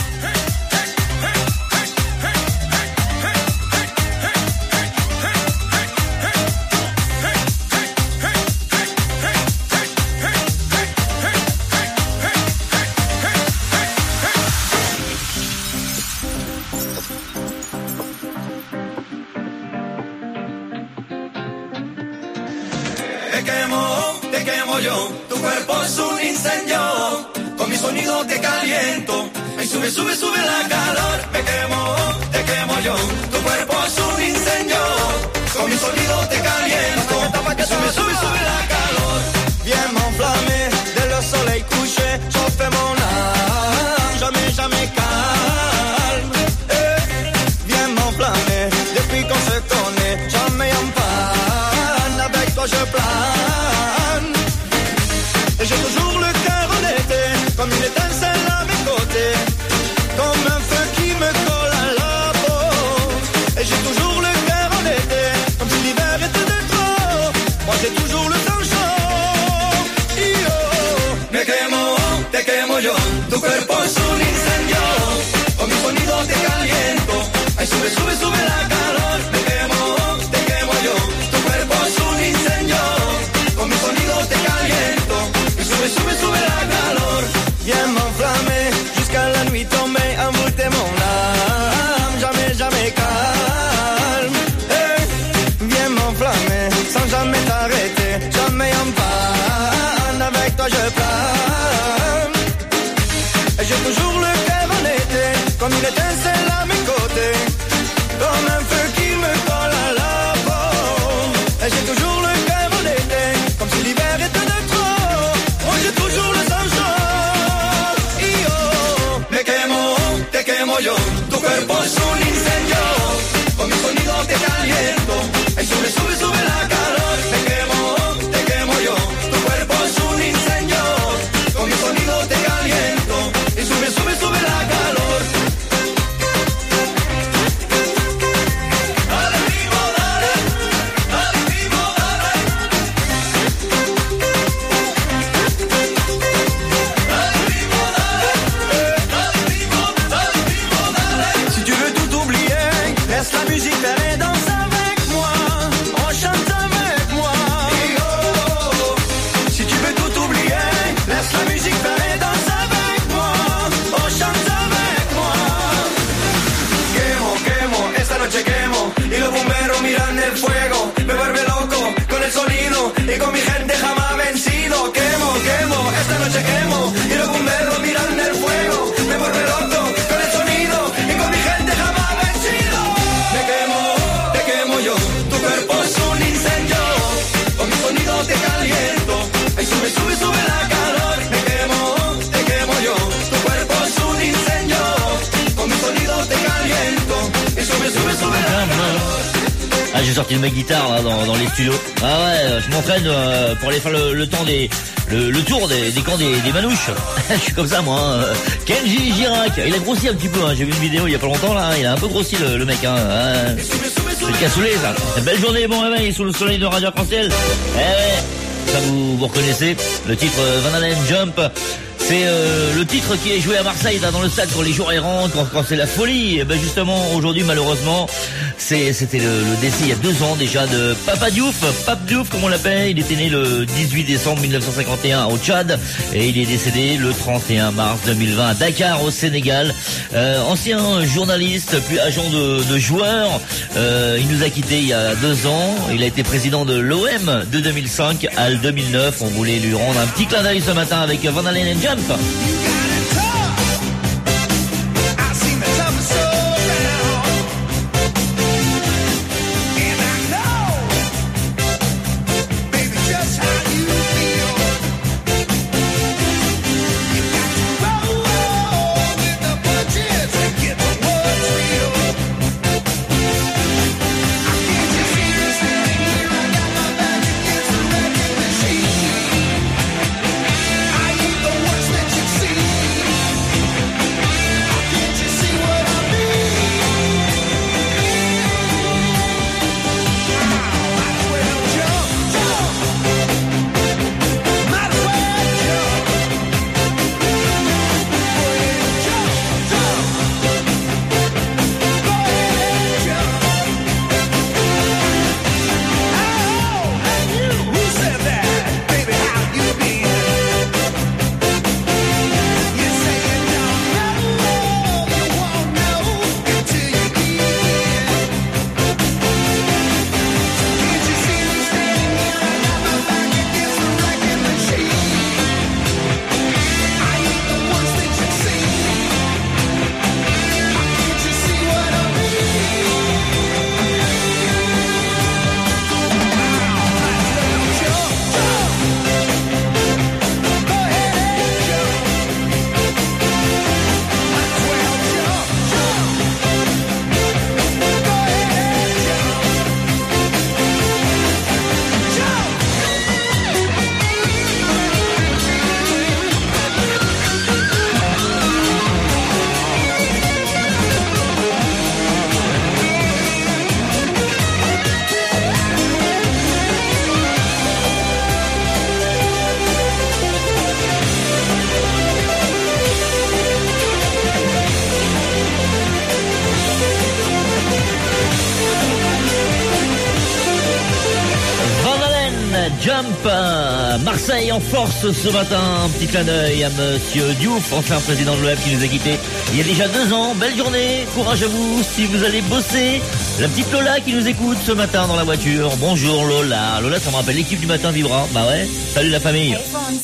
Te quemo, te quemo yo, tu cuerpo es un incendio, con mi sonido te caliento, y sube, sube, sube la calor. Me quemo, te quemo yo, tu cuerpo es un incendio, con mi sonido te caliento, y sube, sube, sube la calor. Viens m'enflammer, dès le soleil couché, chauffe mon âme, jamais, jamais calme. Eh, viens m'enflammer, depuis qu'on se connaît, jamais en panne, avec toi je plane. Et j'ai toujours le cœur en été, comme une étincelle à mes côtés, comme un feu qui me colle à la peau. Et j'ai toujours le cœur en été, comme si l'hiver était de trop. Moi j'ai toujours le sang chaud. Yo. Me quemo, te quemo yo, tu cuerpo es un incendio, con mi sonido te caliento. Ay, sube, sube, sube la calor. Me quemo, te quemo yo, tu cuerpo es un incendio, con mi sonido te caliento. Y sube, sube, sube la calor. Viens m'enflammer jusqu'à la nuit tombée, envoûter mon âme, jamais, jamais calme. Hey, viens m'enflammer sans jamais t'arrêter, jamais en panne, avec toi je plane. Et j'ai toujours le cœur en été, comme une étincelle à mes côtés, el fuego, me vuelve loco con el sonido y con mi gente jamás vencido. Quemo, quemo, esta noche quemo y los bomberos miran el fuego, me vuelve loco con el sonido y con mi gente jamás vencido. Me quemo, te quemo yo, tu cuerpo es un incendio, con mi sonido te caliento, ay sube, sube, sube la calor. Me quemo, te quemo yo, tu cuerpo es un incendio, con mi sonido te caliento, et sube, sube, sube la calor. Ah, j'ai sorti de ma guitare là, dans, dans les studios. Ah ouais, je m'entraîne euh, pour aller faire le, le temps des le, le tour des, des camps des, des manouches. Je suis comme ça moi. Hein. Kenji Girac, il a grossi un petit peu. Hein. J'ai vu une vidéo il y a pas longtemps là. Il a un peu grossi le, le mec. Hein. Ah, c'est le cassoulet ça. Belle journée, bon réveil sous le soleil de Radio Arc-en-Ciel. Eh ouais, ça vous vous reconnaissez le titre euh, Van Halen Jump. C'est euh, le titre qui est joué à Marseille là, dans le stade pour les jours errants quand, quand c'est la folie. Et ben justement aujourd'hui malheureusement c'est, c'était le, le décès il y a deux ans déjà de Papa Diouf, Pape Diouf comme on l'appelle. Il était né le dix-huit décembre mille neuf cent cinquante et un au Tchad et il est décédé le trente et un mars deux mille vingt à Dakar au Sénégal. Euh, ancien journaliste puis agent de, de joueur, euh, il nous a quittés il y a deux ans. Il a été président de l'O M de deux mille cinq à deux mille neuf. On voulait lui rendre un petit clin d'œil ce matin avec Van Halen and Jump. Jump, Marseille en force ce matin. Un petit clin d'œil à Monsieur Diouf, ancien président de l'O M qui nous a quittés il y a déjà deux ans. Belle journée, courage à vous si vous allez bosser. La petite Lola qui nous écoute ce matin dans la voiture. Bonjour Lola. Lola, ça me rappelle l'équipe du matin Vibra. Bah ouais, salut la famille.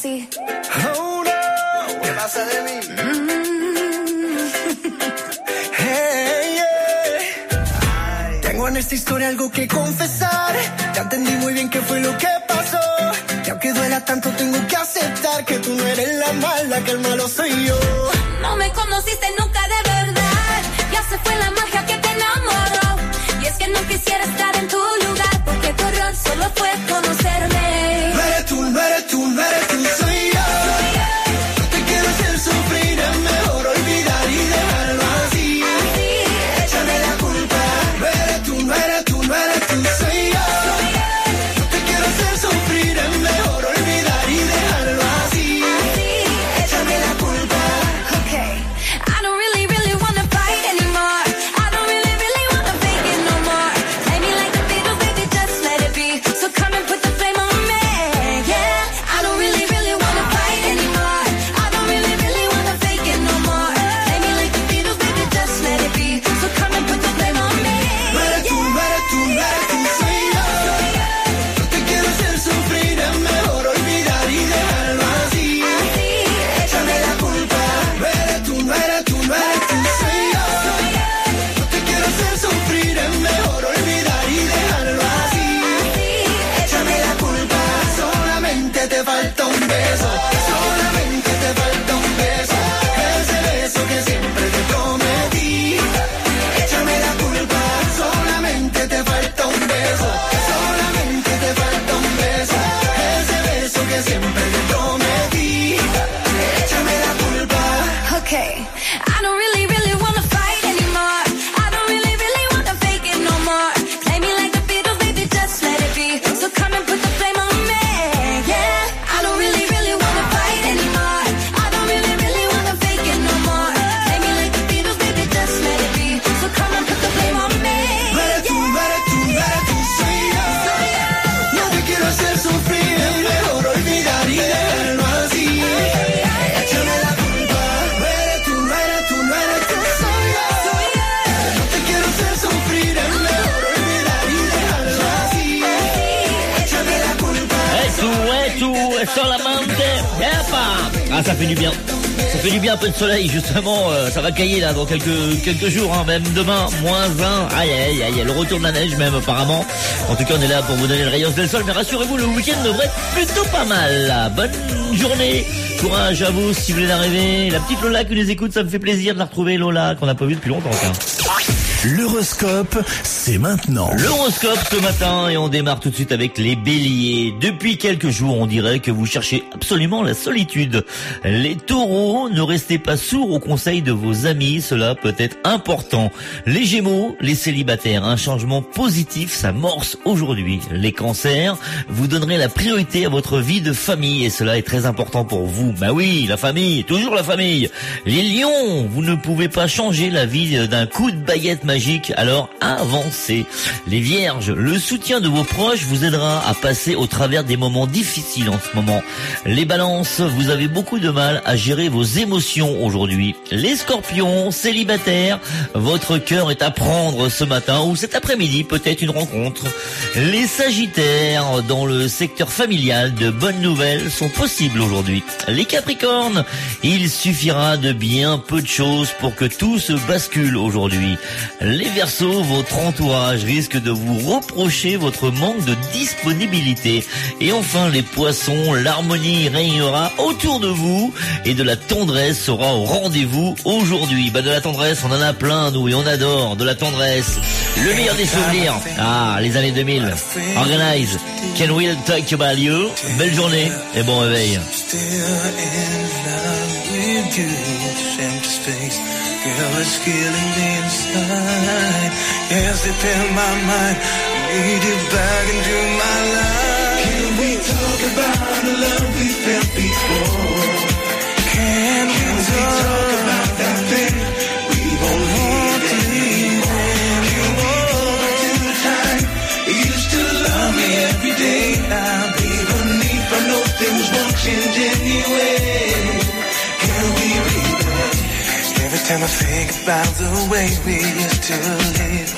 Tengo en esta historia algo que confesar. Ya entendí muy bien qué fue lo que pasó. Y aunque duela tanto tengo que aceptar que tú no eres la mala, que el malo soy yo. No me conociste nunca de verdad. Ya se fue la magia que te enamoró. Y es que no quisiera estar en tu lugar, porque tu error solo fue conocerme. No eres tú, no eres tú, no eres tú, soy yo. No te quiero hacer sufrir, es mejor olvidar y dejarlo así. Échame la culpa. No eres tú, no eres tú, no eres tú, soy yo. No te quiero hacer sufrir, es mejor olvidar y dejarlo así. Échame la culpa. Okay. I don't really, really wanna fight anymore. I don't really, really wanna fake it no more. Play me like the Beatles, baby, just let it be. So come and put the flame on me. es solamente. Epa. Ah, ça fait du bien. Ça fait du bien, un peu de soleil, justement. Euh, ça va cailler là dans quelques quelques jours, hein, même demain, moins un. Aïe, aïe, aïe, le retour de la neige même apparemment. En tout cas, on est là pour vous donner le rayon del sol. Mais rassurez-vous, le week-end devrait être plutôt pas mal. Là. Bonne journée, courage à vous si vous voulez l'arriver. La petite Lola qui nous écoute, ça me fait plaisir de la retrouver, Lola, qu'on n'a pas vue depuis longtemps. Tiens. L'horoscope, c'est maintenant. L'horoscope ce matin et on démarre tout de suite avec les béliers. Depuis quelques jours, on dirait que vous cherchez absolument la solitude. Les taureaux, ne restez pas sourds aux conseils de vos amis, cela peut être important. Les gémeaux, les célibataires, un changement positif s'amorce aujourd'hui. Les cancers, vous donnerez la priorité à votre vie de famille et cela est très important pour vous. Bah oui, la famille, toujours la famille. Les lions, vous ne pouvez pas changer la vie d'un coup de baguette magique, alors avancez. Les vierges, le soutien de vos proches vous aidera à passer au travers des moments difficiles en ce moment. Les balances, vous avez beaucoup de mal à gérer vos émotions aujourd'hui. Les scorpions, célibataires, votre cœur est à prendre ce matin ou cet après-midi, peut-être une rencontre. Les sagittaires, dans le secteur familial, de bonnes nouvelles sont possibles aujourd'hui. Les capricornes, il suffira de bien peu de choses pour que tout se bascule aujourd'hui. Les Verseaux, votre entourage risque de vous reprocher votre manque de disponibilité. Et enfin les Poissons, l'harmonie régnera autour de vous et de la tendresse sera au rendez-vous aujourd'hui. Bah de la tendresse, on en a plein nous et on adore de la tendresse. Le meilleur des souvenirs, ah les années deux mille. Organize, Can We Talk About You. Belle journée et bon réveil. Girl, it's killing me inside. Yes, it in my mind. Need you back into my life. Can we talk about the love we felt before? Can, Can we talk, talk about that thing we won't want to leave? Can we go back to the time you used to love me every day? Now, even if I know things won't change anyway. Can we be there? Every time I think about the way we used to live,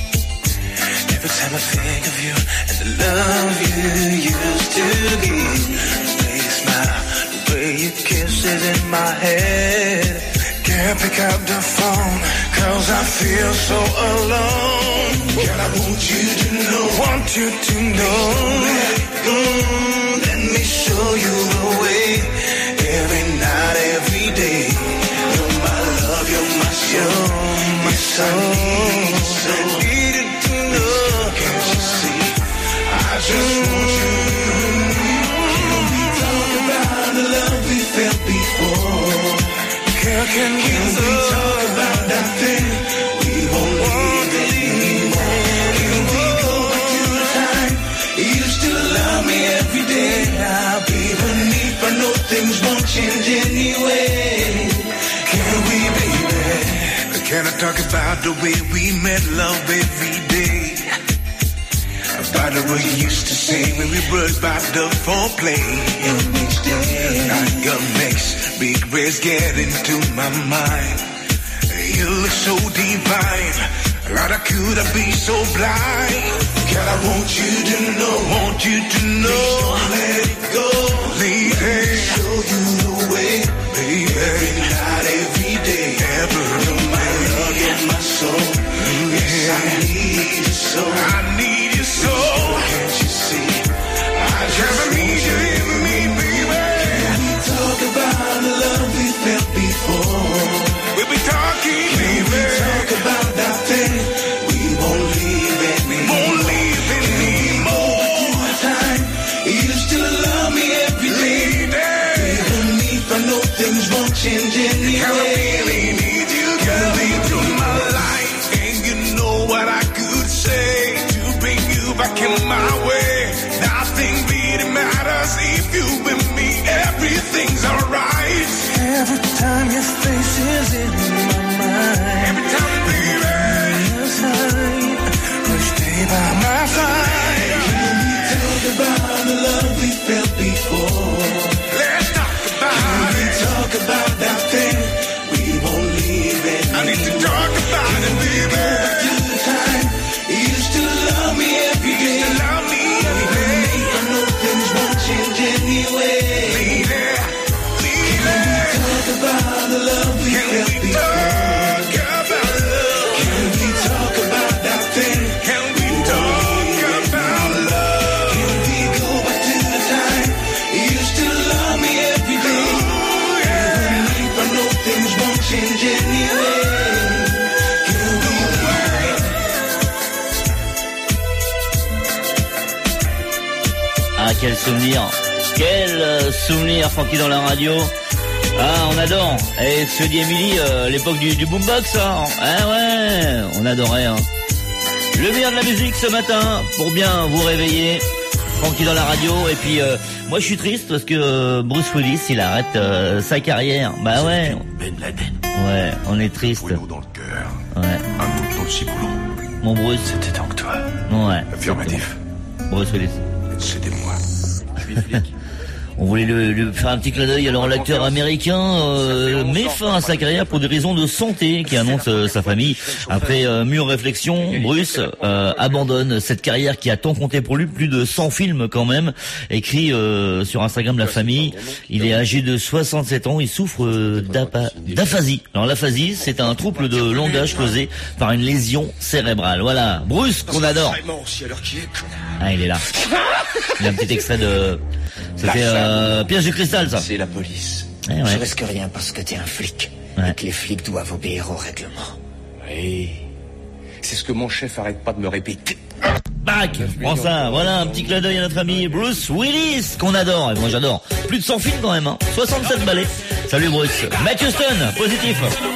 every time I think of you and the love you used to give, the way you smile, the way you kiss is in my head. Can't pick up the phone, cause I feel so alone. Girl, I want you to know, want you to know. Mm, let me show you the way, every night, every day. You're my soul, my soul. I needed to know. Can't you see? I just want you to know. Can we talk about the love we felt before? Girl, can, can we talk about that thing we won't leave anymore? Can we go back to the time you used to love me every day? Now, even if I know things won't change anyway. Can we be there? Can I talk about the way we met love every day? About the way you used to say when we were about the foreplay. And each day, now your next big race get into my mind. You look so divine. Lord, how could I be so blind? Girl, I want you to know, want you to know. Please don't let it go. Leave it. Show you the way, baby. Every night, every day. Ever. You're my love, you're my soul. Yes, I need you so. I need you so. Can't you see? I just need you in me, baby. Can we talk about the love we felt before? We'll be talking, baby. Can we talk about that thing we won't leave anymore? Won't leave anymore. Back to the time you used to love me every day. Even if I know things won't change anyway. I really need you, girl, into my life. And you know what I could say to bring you back in my way. Nothing really matters if you with me. Everything's alright. Every time your face is in my mind. Every time, baby. Your side, please stay by my side. Can we talk about the love we felt before? Let's talk about Can it. Can we talk about that thing we won't leave it? I need to talk about it, baby. Go back to the time you used to love me every day. You used to love me every day. I know things won't change anyway. Ah, quel souvenir. Quel euh, souvenir, Francky dans la radio. Ah, on adore. Et ce que dit Émilie, euh, l'époque du, du boombox, hein. Ah ouais, on adorait, hein. Le meilleur de la musique ce matin, pour bien vous réveiller. Francky dans la radio. Et puis, euh, moi je suis triste parce que euh, Bruce Willis, il arrête euh, sa carrière. Bah ouais. Ben Laden. Ouais, on est triste. Fouille-nous dans le cœur. Ouais. Un bout dans le ciboulot. Mon Bruce. C'était donc toi. Ouais. Affirmatif. Bruce Willis. C'était moi. Je suis flic. On voulait le, le faire un petit clin d'œil. Alors l'acteur américain euh, met fin à sa carrière pour des raisons de santé, qui annonce euh, sa famille. Après euh, mûre réflexion, Bruce euh, abandonne cette carrière qui a tant compté pour lui, plus de cent films quand même. Écrit euh, sur Instagram la famille. Il est âgé de soixante-sept ans. Il souffre euh, d'apa- d'aphasie. Alors l'aphasie, c'est un trouble de langage causé par une lésion cérébrale. Voilà, Bruce qu'on adore. Ah, il est là. Il y a un petit extrait de... C'était euh, Piège de cristal, ça. C'est la police. Eh ouais. Je risque rien parce que t'es un flic. Ouais. Et que les flics doivent obéir au règlement. Oui. C'est ce que mon chef arrête pas de me répéter. Bac, prends ça. Voilà un petit clin d'œil à notre ami Bruce Willis, qu'on adore. Et moi j'adore. Plus de cent films quand même, hein. soixante-sept ballets. Salut Bruce. Matthew Stone, positif.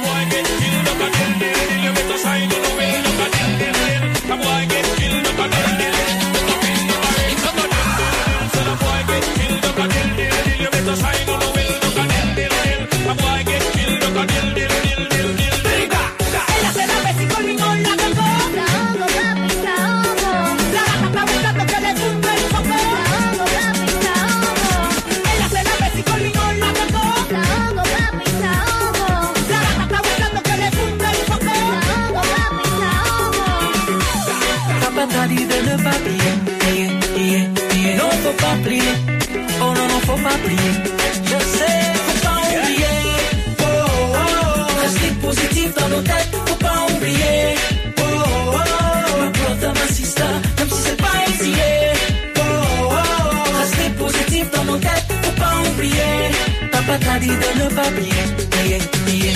T'as dit de ne pas plier, plier, plier, plier. Non, faut pas plier. Oh non, non, faut pas plier. Je sais, faut pas oublier. Oh, oh, oh. Rester positif dans nos têtes, faut pas oublier. Oh, oh, oh. Ma brother, ma sister, même si c'est pas easy. Oh, oh, oh. Rester positif dans nos têtes, faut pas oublier. Papa t'a dit de ne pas plier, plier, plier.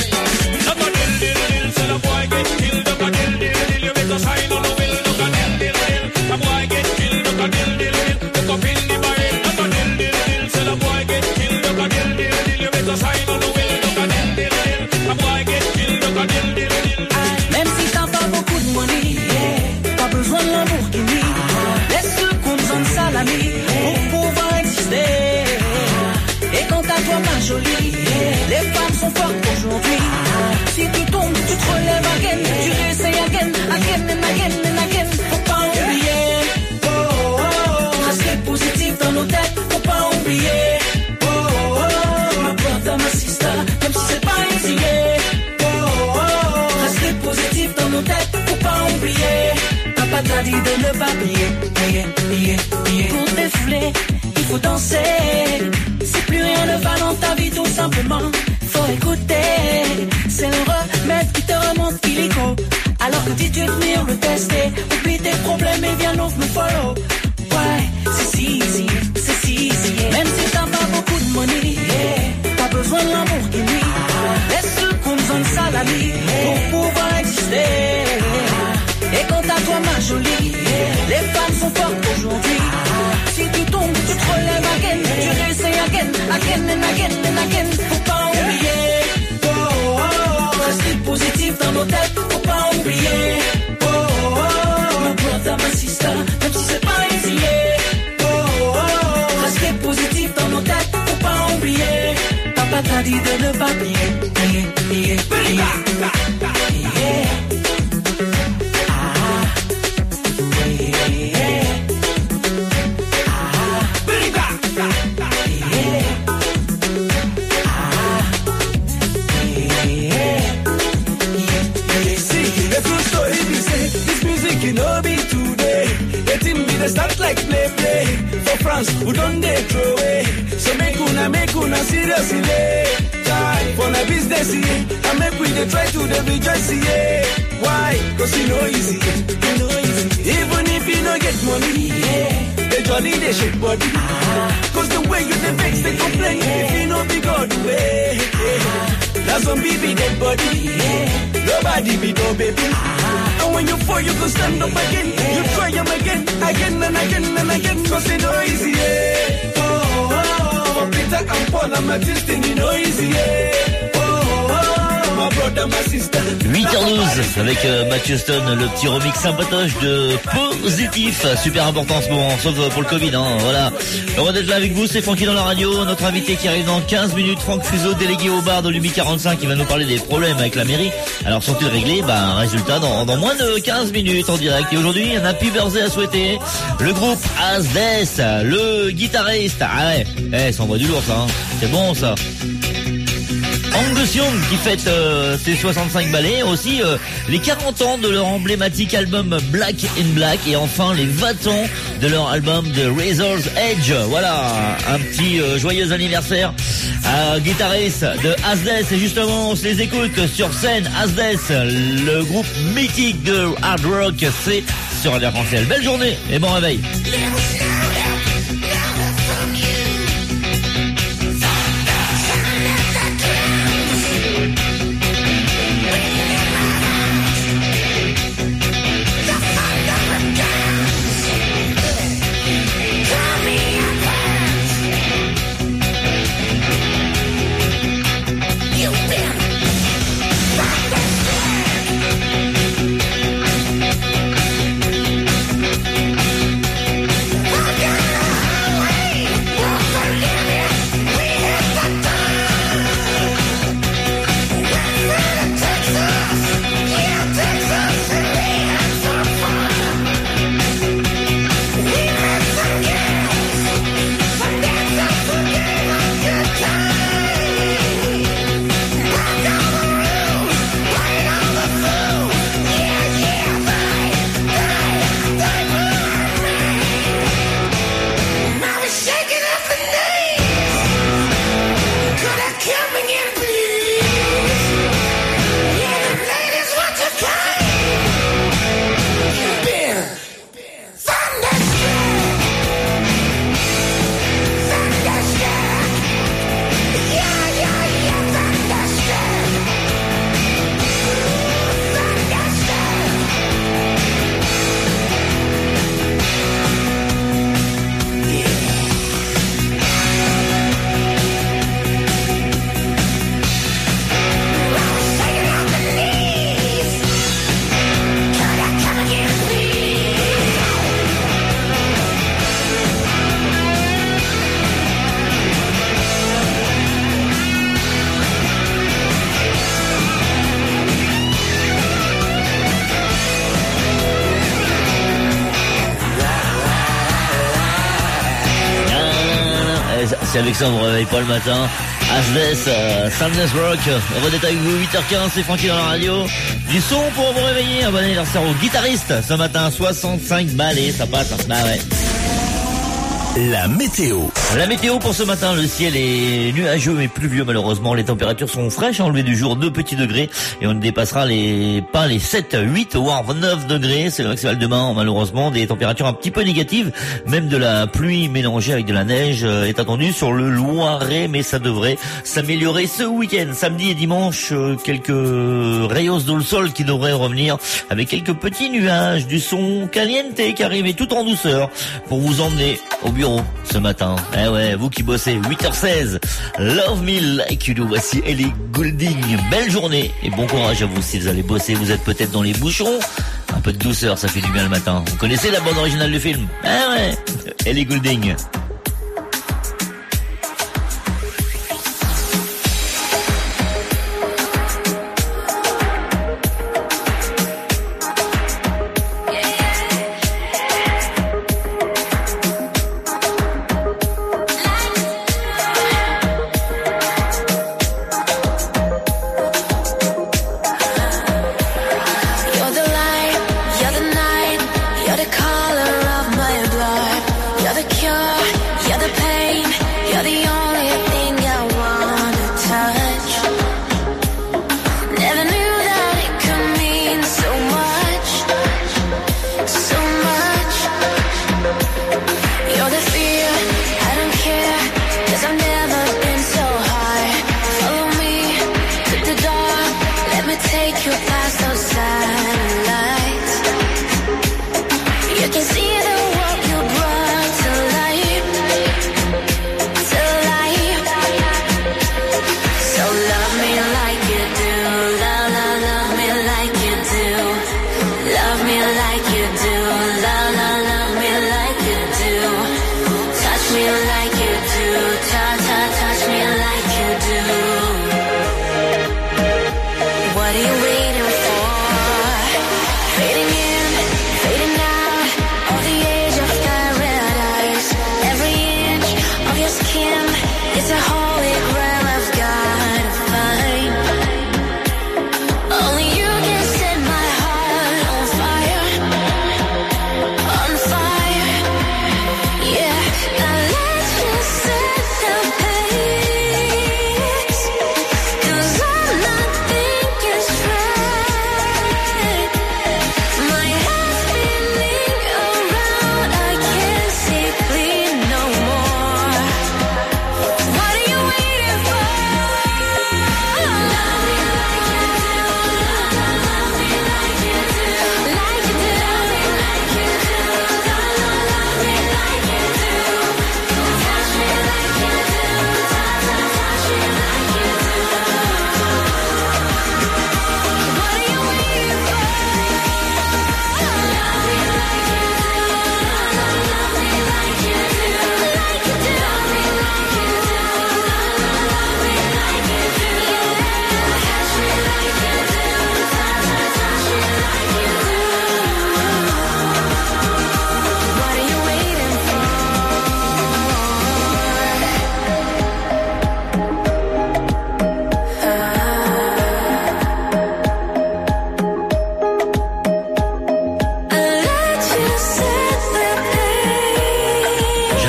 So the boy get killed, up a dill dill dill. You better sign on the will, look a dill dill dill. The boy get killed, up a dill dill dill. Look up in the barrel, up a dill dill dill. So the boy get killed, up a dill dill dill. You better sign on the will, look a dill dill dill. The boy get killed, up a dill dill dill. Même si t'as pas beaucoup de money, yeah, pas besoin de Lamborghini. Laisse-le qu'on besoin de salami pour pouvoir exister. Et quant à toi, ma jolie, les femmes sont fortes aujourd'hui. Si tu tombes, tu te relèves again. Tu réessayes again, again and again and again. Faut pas oublier. Oh, oh, oh. Rester positif dans nos têtes, faut pas oublier. Oh, oh, oh. Ma brother, ma sister, même si c'est pas easy. Oh, oh, oh. Rester positif dans nos têtes, faut pas oublier. Papa t'a dit de ne pas plier, plier, plier, plier. Pour défouler, il faut danser. Si plus rien ne va dans ta vie, tout simplement, faut écouter. C'est le remède qui te remonte illico. Alors que dis-tu venir le tester. Oublie tes problèmes et viens donc me follow. Ouais, c'est si easy, c'est si easy. Même si t'as pas beaucoup de money, yeah, pas besoin de Lamborghini. Laisse-le qu'on besoin de salami pour pouvoir exister. Et quant à toi, ma jolie, les femmes sont fortes aujourd'hui. Si tu tombes, tu te relèves again. Tu réessayes again, again and again and again. Faut pas oublier. Oh, oh, oh. Rester positif dans nos têtes, faut pas oublier. Oh, oh, oh. Ma brother, ma sister, même si c'est pas easy. Oh, oh, oh. Rester positif dans nos têtes, faut pas oublier. Papa t'a dit de ne pas plier, plier, plier, plier. Yeah. Start like play play for France, who don't they throw away. So make una make una seriously try for the business yeah. And make we dey try to the rejoice yeah. Why? Cause you know easy, you know easy. Even if you don't get money, yeah, the jolly they shake body. Ah. Cause the way you dey vex they complain yeah. If you know be God way yeah. Now some people dead body yeah. Nobody be no baby ah. And when when you fall, you can stand up again. You try them again, again and again and again. Cause it's no easy, yeah. Oh, oh, oh. Peter and Paul and my destiny, no easy, yeah. Oh, oh, oh. My brother, my sister. huit heures douze avec euh, Matthew Stone, le petit remix sympatoche de Positif, super important en ce moment, sauf pour le Covid, hein, voilà. Heureux d'être là avec vous, c'est Francky dans la radio, notre invité qui arrive dans quinze minutes, Franck Fuseau, délégué au bar de l'U M I quarante-cinq, qui va nous parler des problèmes avec la mairie. Alors sont-ils réglés? Bah résultat dans, dans moins de quinze minutes en direct. Et aujourd'hui, un happy birthday à souhaiter. Le groupe Asdes, le guitariste, ah ouais, eh, ça envoie du lourd ça, hein. C'est bon ça. Angus Young qui fête euh, ses soixante-cinq ballets, aussi euh, les quarante ans de leur emblématique album Black in Black, et enfin les vingt ans de leur album The Razor's Edge. Voilà, un petit euh, joyeux anniversaire à guitariste de Asdes, et justement on se les écoute sur scène. Asdes, le groupe mythique de hard rock, c'est sur Radio Arc-en-Ciel. Belle journée et bon réveil. C'est avec ça on vous réveille pas le matin. Asdes, euh, Sadness Rock, heureux d'être avec vous, huit heures quinze, c'est Francky dans la radio. Du son pour vous réveiller, un bon anniversaire au guitariste ce matin, soixante-cinq balais, ça passe, hein. Bah ouais. La météo. La météo pour ce matin, le ciel est nuageux mais pluvieux malheureusement. Les températures sont fraîches, enlevées du jour, deux petits degrés, et on ne dépassera les pas les sept, huit voire neuf degrés. C'est le maximal demain, malheureusement. Des températures un petit peu négatives, même de la pluie mélangée avec de la neige est attendue sur le Loiret, mais ça devrait s'améliorer ce week-end. Samedi et dimanche, quelques rayos del sol qui devraient revenir avec quelques petits nuages, du son caliente qui arrive tout en douceur pour vous emmener au bureau ce matin. Eh ouais, vous qui bossez, huit heures seize, Love Me Like You Do, voici Ellie Goulding. Belle journée et bon courage à vous si vous allez bosser, vous êtes peut-être dans les bouchons. Un peu de douceur, ça fait du bien le matin. Vous connaissez la bande originale du film? Eh ouais, Ellie Goulding. You're the night, you're the color of my blood. You're the cure.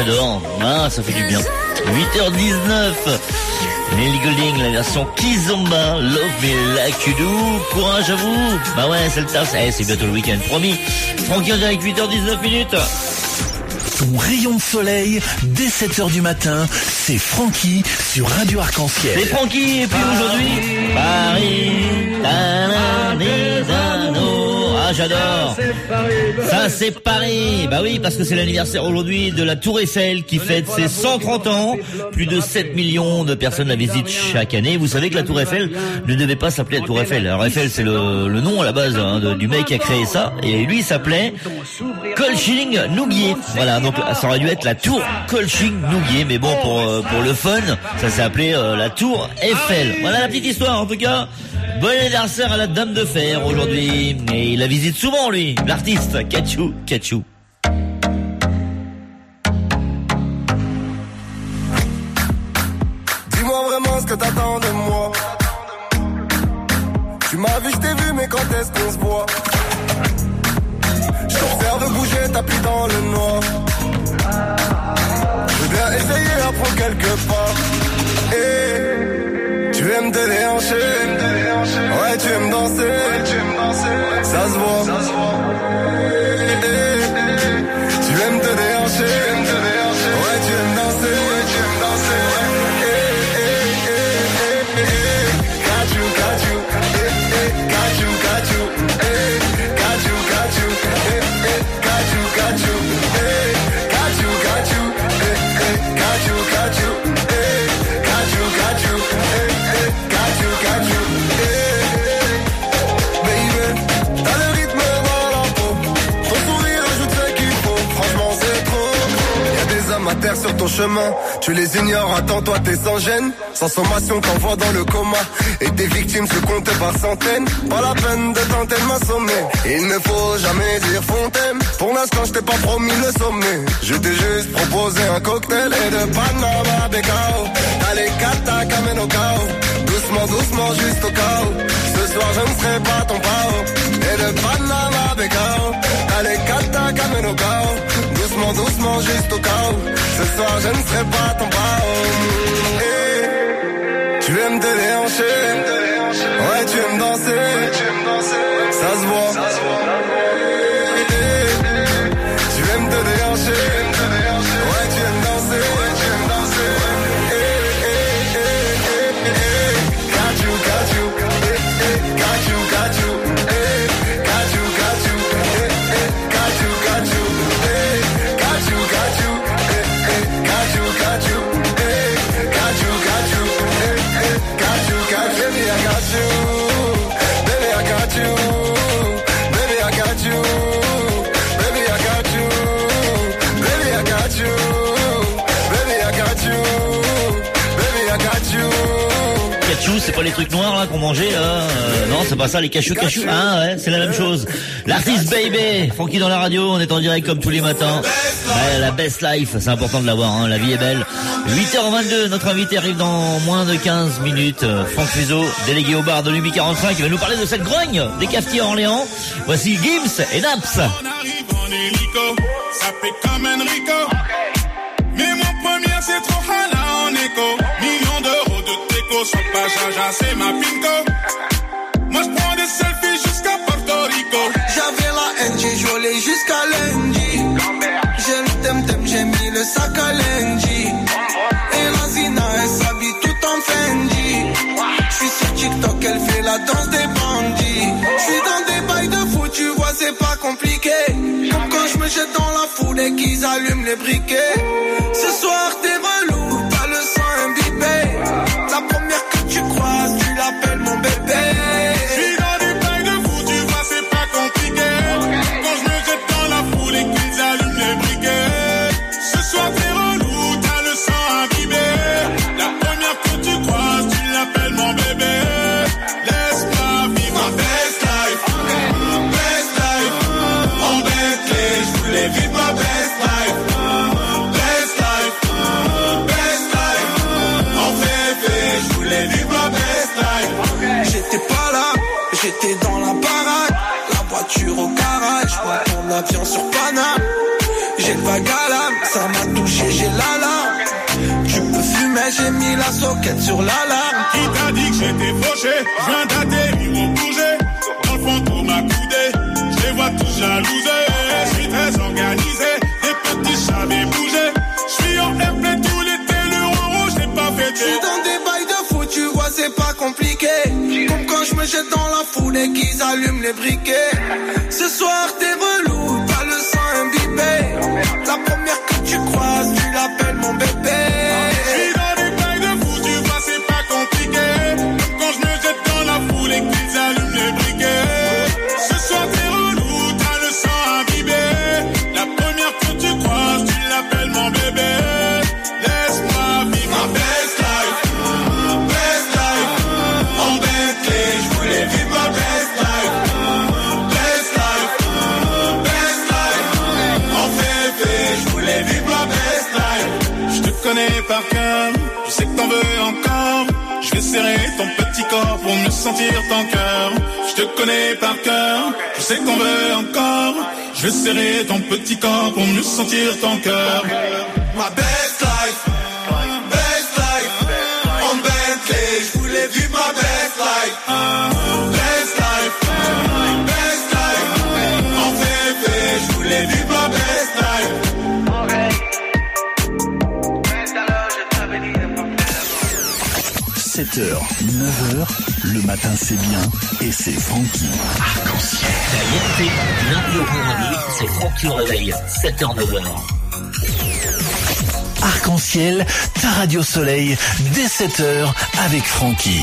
j'adore. Ah, ça fait du bien. huit heures dix-neuf. Nelly Goulding, la version Kizomba, Love Me Like You Do. Courage à vous. Bah ouais, c'est le taf. Eh, c'est bientôt le week-end, promis. Francky en direct, huit heures dix-neuf minutes. Ton rayon de soleil, dès sept heures du matin, c'est Francky sur Radio Arc-en-Ciel. C'est Francky, et puis aujourd'hui, Paris, ta-da, des anneaux. Ah, j'adore. Ça, c'est Paris. Bah oui, parce que c'est l'anniversaire aujourd'hui de la Tour Eiffel qui fête ses cent trente ans. Plus de sept millions de personnes la visitent chaque année. Vous savez que la Tour Eiffel ne devait pas s'appeler la Tour Eiffel. Alors Eiffel, c'est le, le nom à la base hein, de, du mec qui a créé ça. Et lui, il s'appelait Colching-Nouguier. Voilà, donc ça aurait dû être la Tour Colching-Nouguier. Mais bon, pour, pour le fun, ça s'est appelé euh, la Tour Eiffel. Voilà la petite histoire, en tout cas. Bon anniversaire à la Dame de Fer aujourd'hui. Et il la visite souvent, lui, l'artiste Kachou Kachou. Dis-moi vraiment ce que t'attends de moi. Tu m'as vu, je t'ai vu, mais quand est-ce qu'on se voit? Je t'observe bouger, tapis dans le noir. Je veux bien essayer, apprendre quelques pas. Et tu aimes te déhancher. Ouais, tu aimes danser. Ça se voit. Et tu aimes te déhancher. Ouais, tu aimes danser. Tu aimes danser. Got you, got you. Got you, got you. Got you, got you. Got you, got you. Got you, got you. Got you, got you. Got you, got you. Got you, got you. Baby, t'as le rythme dans la peau. Ton sourire ajoute ce qu'il faut. Franchement, c'est trop. Y'a des hommes à terre sur ton chemin. Tu les ignores, attends-toi, t'es sans gêne. Sans sommation, t'envoies dans le coma. Et tes victimes se comptent par centaines. Pas la peine de tenter de m'assommer. Il ne faut jamais dire fontaine. Pour l'instant, je t'ai pas promis le sommet. Je t'ai juste proposé un cocktail et de Panama Becao. T'as les kata kameno kao. Doucement, doucement, juste au cas où. Ce soir, je ne serai pas ton pao. Et de Panama Becao. T'as les kata kameno kao. Doucement, doucement, juste au cas où. Ce soir, je ne serai pas ton pao. Et tu aimes te déhancher. Ouais, tu aimes danser. Ça se voit. Tu aimes te déhancher. Ouais, tu aimes danser. Got you, got you. Got you, got you. Got you, got you. Got you, got you. Got you, got you. Got you, got you. Got you, got you. Got you, got you. Baby, I got you. Baby, I got you. Baby, I got you. Baby, I got you. Baby, I got you. Baby, I got you. Baby, I got you. Cachou, c'est pas les trucs noirs là qu'on mangeait là. Euh, non, c'est pas ça les cachous cachous. Ah ouais, c'est la même chose. L'artiste Baby, Francky dans la radio, on est en direct comme tous les matins. Ouais, la best life, c'est important de l'avoir, hein, la vie est belle. huit heures vingt-deux, notre invité arrive dans moins de quinze minutes. Franck Fuseau, délégué au bar de l'U B quarante-cinq, il va nous parler de cette grogne des cafetiers à Orléans. Voici Gims et Naps. On arrive en hélico, ça fait comme Enrico. Mais mon premier c'est trop hala en écho. Millions d'euros de déco, sans pas Jaja, c'est ma pinko. Moi je prends des selfies jusqu'à Porto Rico. J'avais la haine, j'ai joué jusqu'à lundi. J'ai le tem-tem, j'ai mis le sac à lundi. Et la Zina, elle s'habille tout en Fendi. J'suis sur TikTok, elle fait la danse des bandits. J'suis dans des bails de fou, tu vois, c'est pas compliqué. Comme quand j'me jette dans la foule et qu'ils allument les briquets. Ce soir, t'es relou, t'as le sang imbibé. La première que tu croises, tu l'appelles mon bébé. J'suis dans des bails de fou, tu vois, c'est pas compliqué. Quand j'me jette dans la foule et qu'ils allument les briquets. Ce soir, t'es relou, t'as le sang imbibé. La première que tu croises, tu l'appelles mon bébé. Laisse-moi vivre ma best life. Best life. En Bentley, j'voulais vivre ma best life. Best life. Best life. En bébé, j'voulais vivre ma best life. J'étais pas là, j'étais dans la baraque. La voiture au garage, moi ton avion sur Paname. J'ai le vague à l'âme, ça m'a touché, j'ai la larme. Tu peux fumer, j'ai mis la soquette sur l'alarme. Qui t'a dit que j'étais fauché? Je viens d'atterrir au bouger. Dans le fantôme accoudé, je les vois tous jalousés. Je suis très organisé, des petits chavets bougés. Je suis en airplay tout l'été, le rond rouge n'est pas fêté. Je suis dans des bails de fou, tu vois, c'est pas compliqué. Comme quand je me jette dans la foule et qu'ils allument les briquets. Ce soir, t'es relou, t'as le sang imbibé. La première que tu croises, tu l'appelles mon bébé. Je suis dans des bails de fou, tu vois, c'est pas compliqué. Comme quand je me jette dans la foule et qu'ils allument les briquets. Ce soir, t'es relou, t'as le sang imbibé. La première que tu croises, tu l'appelles mon bébé. Laisse-moi vivre ma best life. Best life. En Bentley, je voulais vivre ma best life. Best life. Best life. En février, je voulais vivre ma best life. Je te connais par cœur, je sais que t'en veux encore. Je vais serrer ton petit corps pour mieux sentir ton cœur. Je te connais par cœur, je sais que t'en veux encore. Je vais serrer ton petit corps pour mieux sentir ton cœur. Ma best life, best life. En Bentley, je voulais vivre ma best life. Best life, best life. En février, je voulais vivre ma best life. sept heures, neuf heures, le matin c'est bien et c'est Francky. Arc-en-ciel. La vérité, lundi au vendredi, c'est Francky au réveil, sept heures, neuf heures. Arc-en-ciel, ta radio soleil, dès sept heures avec Francky.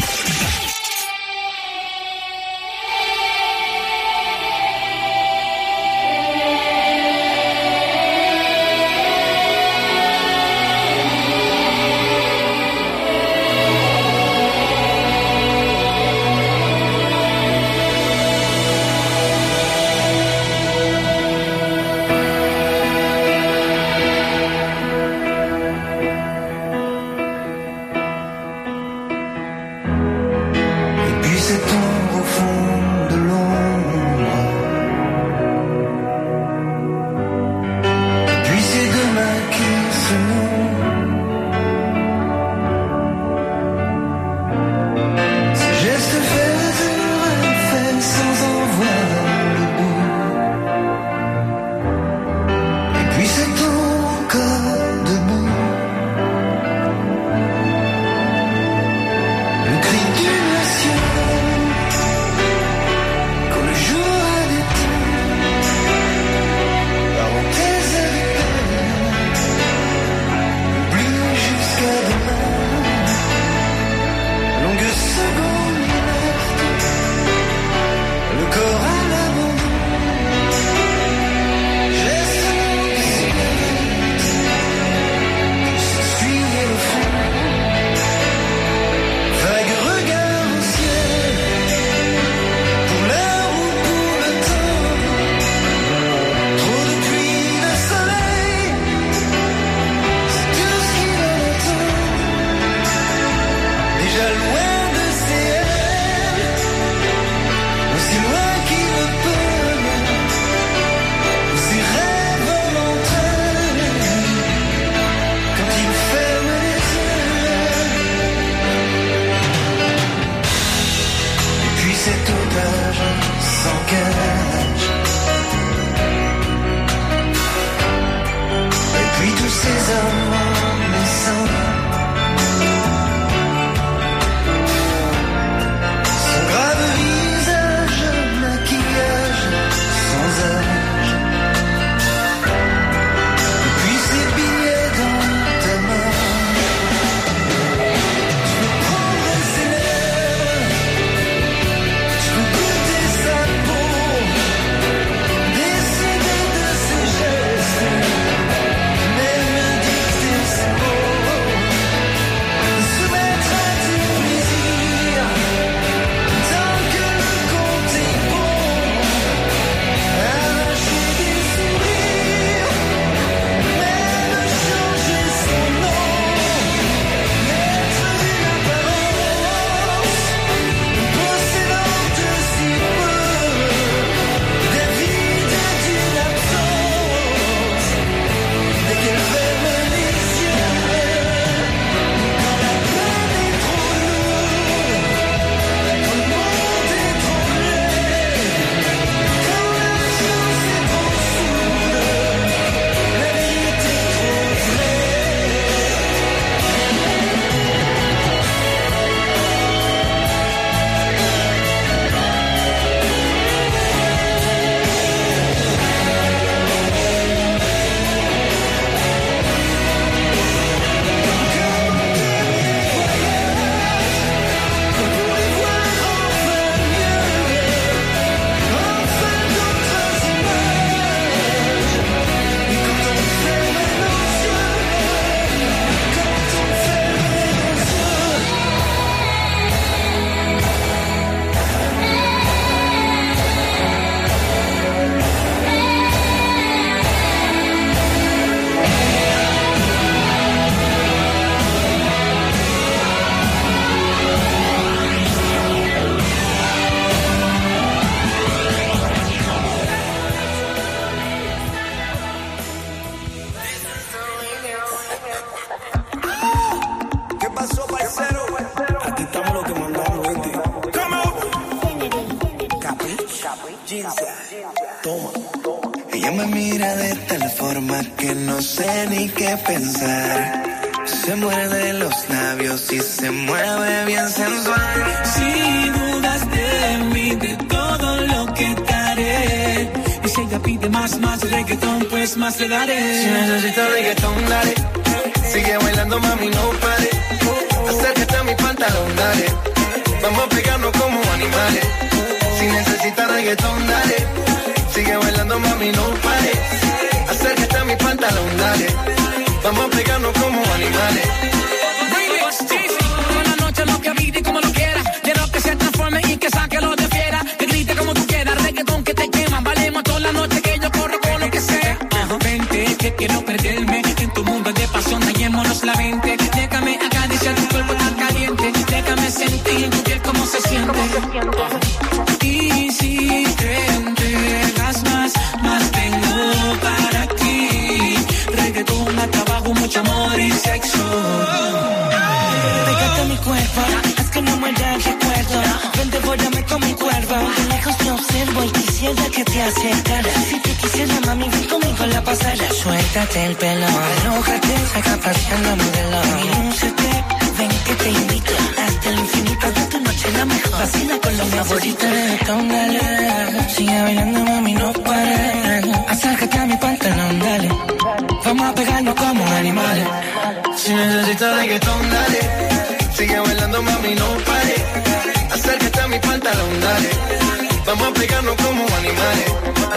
me mira de tal forma que no sé ni qué pensar. Se muerde los labios y se mueve bien sensual. Si dudas de mí, de todo lo que te haré. Y si ella pide más, más reggaetón, pues más le daré. Si necesitas reggaetón, dale. Sigue bailando, mami, no pare. Acércate a mi pantalón, dale. Vamos a pegarnos como animales. Si necesitas reggaetón, dale. Sigue bailando, mami, no pare. Acércate a mi pantalón, dale. Vamos a pegarnos como animales. Toda la noche lo que grite como lo quiera. Quiero que se transforme y que saque lo de fiera. Que grite como tú quieras, reggaetón que te quema. Valemos toda la noche que yo corro con lo que sea. Vente, que quiero perderme en tu mundo de pasión. Hallémonos la mente. Déjame acariciar tu cuerpo tan caliente. Déjame sentir tu piel como se siente. Y si te entregas más, más tengo para ti. Reggaetón, más trabajo, mucho amor y sexo. Pégate a mi cuerpo, haz que no muera el recuerdo. Ven, devórame con mi cuerpo. De lejos te observo y quisiera que te acercara. Si te quisiera, mami, ven conmigo a la pasarela. Suéltate el pelo, alójate, saca paseando modelo. Lúcete, ven que te invito hasta el infinito de tu noche la mejor. Vacila con lo favorito de ton, dale. Sigue bailando, mami, no pares. Acércate a mi pantalón, dale. Vamos a pegarnos como animales. Si necesitas reggaetón, dale. Sigue bailando, mami, no pare. Acércate a mi pantalón, dale. Vamos a pegarnos como animales.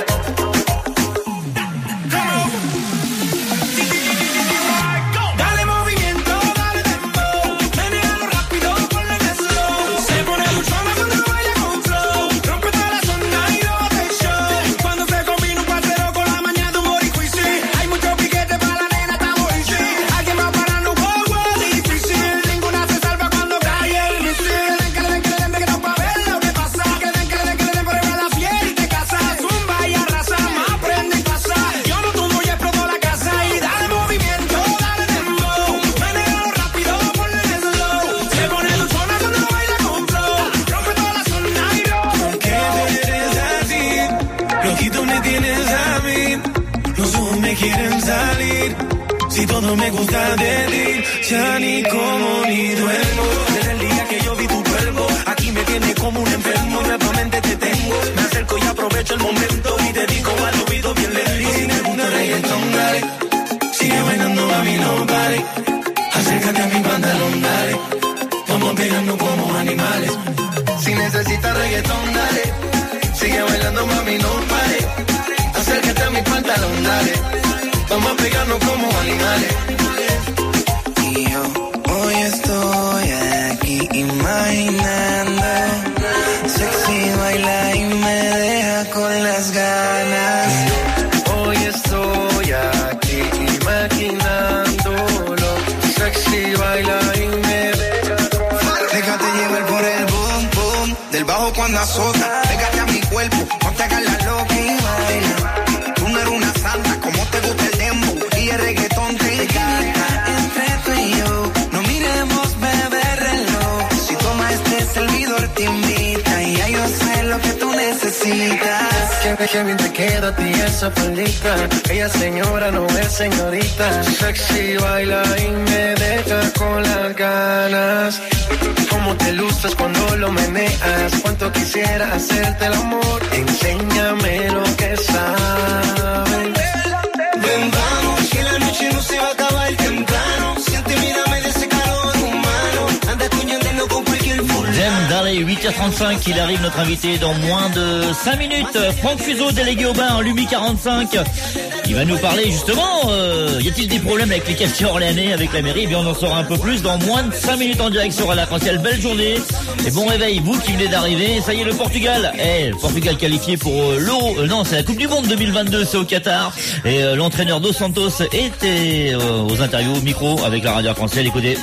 Dale movimiento, dale dembow. Menéalo rápido, ponle en slow. Se pone luchona cuando baila con flow. Rompe toda la zona y no hace show. Cuando se combina un parcero con la mañana de un boricua y sí. Hay mucho piquete para la nena, estamos y sí. Alguien va parando, wow, wow, difícil. Ninguna se salva cuando cae el misil. Den que le den, que le den, reggaetón pa' ver lo que pasa. Que le den, que le den, que le den, por la fiel y te casa. Zumba y arrasa, más prende y pasa. Yo no tumbo y exploto la casa. Y dale movimiento, dale dembow. Menéalo rápido, ponle en slow. Se pone luchona cuando baila con flow. Rompe toda la zona y no. ¿Por qué eres así? Loquito me tienes a mí. Los ojos me quieren salir. Si todo me gusta de ti, ya ni como ni duermo. Desde el día que yo vi tu cuerpo, aquí me tienes como un enfermo. Nuevamente te tengo, me acerco y aprovecho el momento y te digo al oído bien lento. Y si me gusta el reggaetón, dale. Sigue bailando, mami, no pare. Acércate a mi pantalón, dale. Vamos pegando como animales. Si necesitas reggaetón, dale. Sigue bailando, mami, no pare. Acércate a mi pantalón, dale. Vamos a pegarnos como animales. Y yo hoy estoy aquí imaginando. Sexy baila y me deja con las ganas. Hoy estoy aquí imaginándolo. Sexy baila y me deja con las ganas. Déjate llevar por el boom, boom del bajo cuando azota. Pégate a mi cuerpo, no te hagas la loca y baila. Tú no eres una santa, como te gusta el dembow y el reggaetón te encanta. Entre tú y yo, no miremos beber reloj. Si toma este servidor te invita y ya yo sé lo que tú necesitas. Que, que bien te queda a ti esa faldita. Ella señora no es señorita. Sexy baila y me deja con las ganas. Cómo te luces cuando lo meneas. Cuánto quisiera hacerte el amor. Enséñame lo que sabes. Ven, vamos, que la noche no se va a acabar temprano. Siente, mírame de ese calor humano. Anda cuñando con cualquier fulano. J'aime dans les huit heures trente-cinq, il arrive notre invité dans moins de cinq minutes. Franck Fuseau, délégué au bar, Lumi quarante-cinq. Il va nous parler justement, euh, y a-t-il des problèmes avec les quartiers orléanais, avec la mairie? Eh bien, on en saura un peu plus dans moins de cinq minutes en direct sur la Francielle. Belle journée et bon réveil, vous qui venez d'arriver. Ça y est, le Portugal. Eh, le Portugal qualifié pour euh, l'Euro. Euh, non, c'est la Coupe du Monde deux mille vingt-deux, c'est au Qatar. Et euh, l'entraîneur Dos Santos était euh, aux interviews au micro avec la radio Francielle. Écoutez.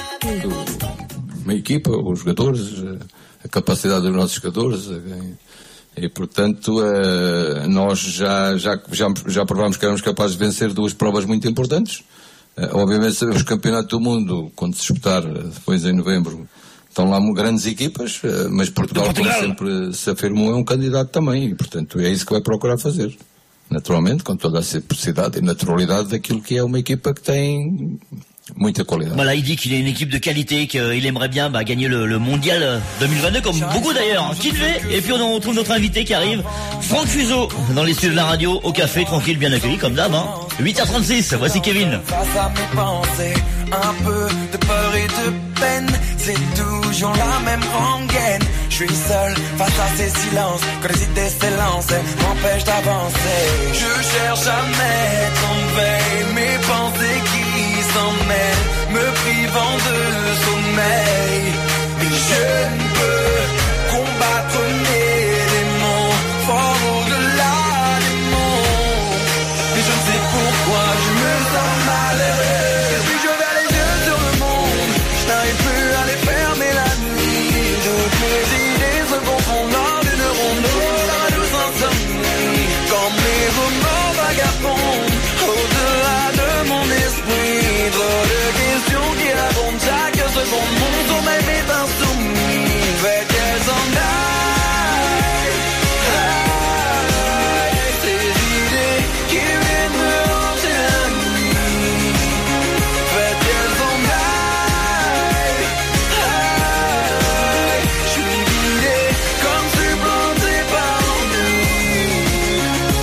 Uma equipa, os jogadores, a capacidade dos nossos jogadores. E, portanto, eh, nós já, já, já, já provámos que éramos capazes de vencer duas provas muito importantes. Eh, obviamente, os campeonatos do mundo, quando se disputar depois em novembro, estão lá grandes equipas, eh, mas Portugal, Portugal, como sempre se afirmou, é um candidato também. E, portanto, é isso que vai procurar fazer. naturalmente, com toda a simplicidade e naturalidade daquilo que é uma equipa que tem muita qualidade. Voilà, il dit qu'il est une équipe de qualité, qu'il aimerait bien bah, gagner le, le mondial deux mille vingt-deux, comme beaucoup d'ailleurs. Qui devait. Et puis on retrouve notre invité qui arrive, Franck Fuseau, dans les studios de la radio, au café, tranquille, bien accueilli, comme d'hab. Hein. huit heures trente-six, voici Kevin. Face à mes pensées, un peu de peur et de peine, c'est toujours la même rengaine. Je suis seul face à ces silences, que les idées s'élancent, m'empêchent d'avancer. Je cherche à mettre en veille mes pensées qui s'emmêlent, me privant de sommeil. Mais je ne peux combattre mes démons, fort au-delà des mots. Mais je ne sais pourquoi je me sens malheureux. Puis je vais les yeux sur le monde, je n'arrive plus à les fermer la nuit. Toutes mes idées se confondent dans une rondeau, la douce insomnie. Quand mes remords vagabondent au-delà de mon esprit. Trop de questions qui abondent chaque seconde, mon sommeil m'est insoumis. Fais qu'elles s'en aillent, aillent, ces idées qui viennent me hanter la nuit. Fais qu'elles s'en aillent, aillent, je suis guidé comme supplanté par l'ennui.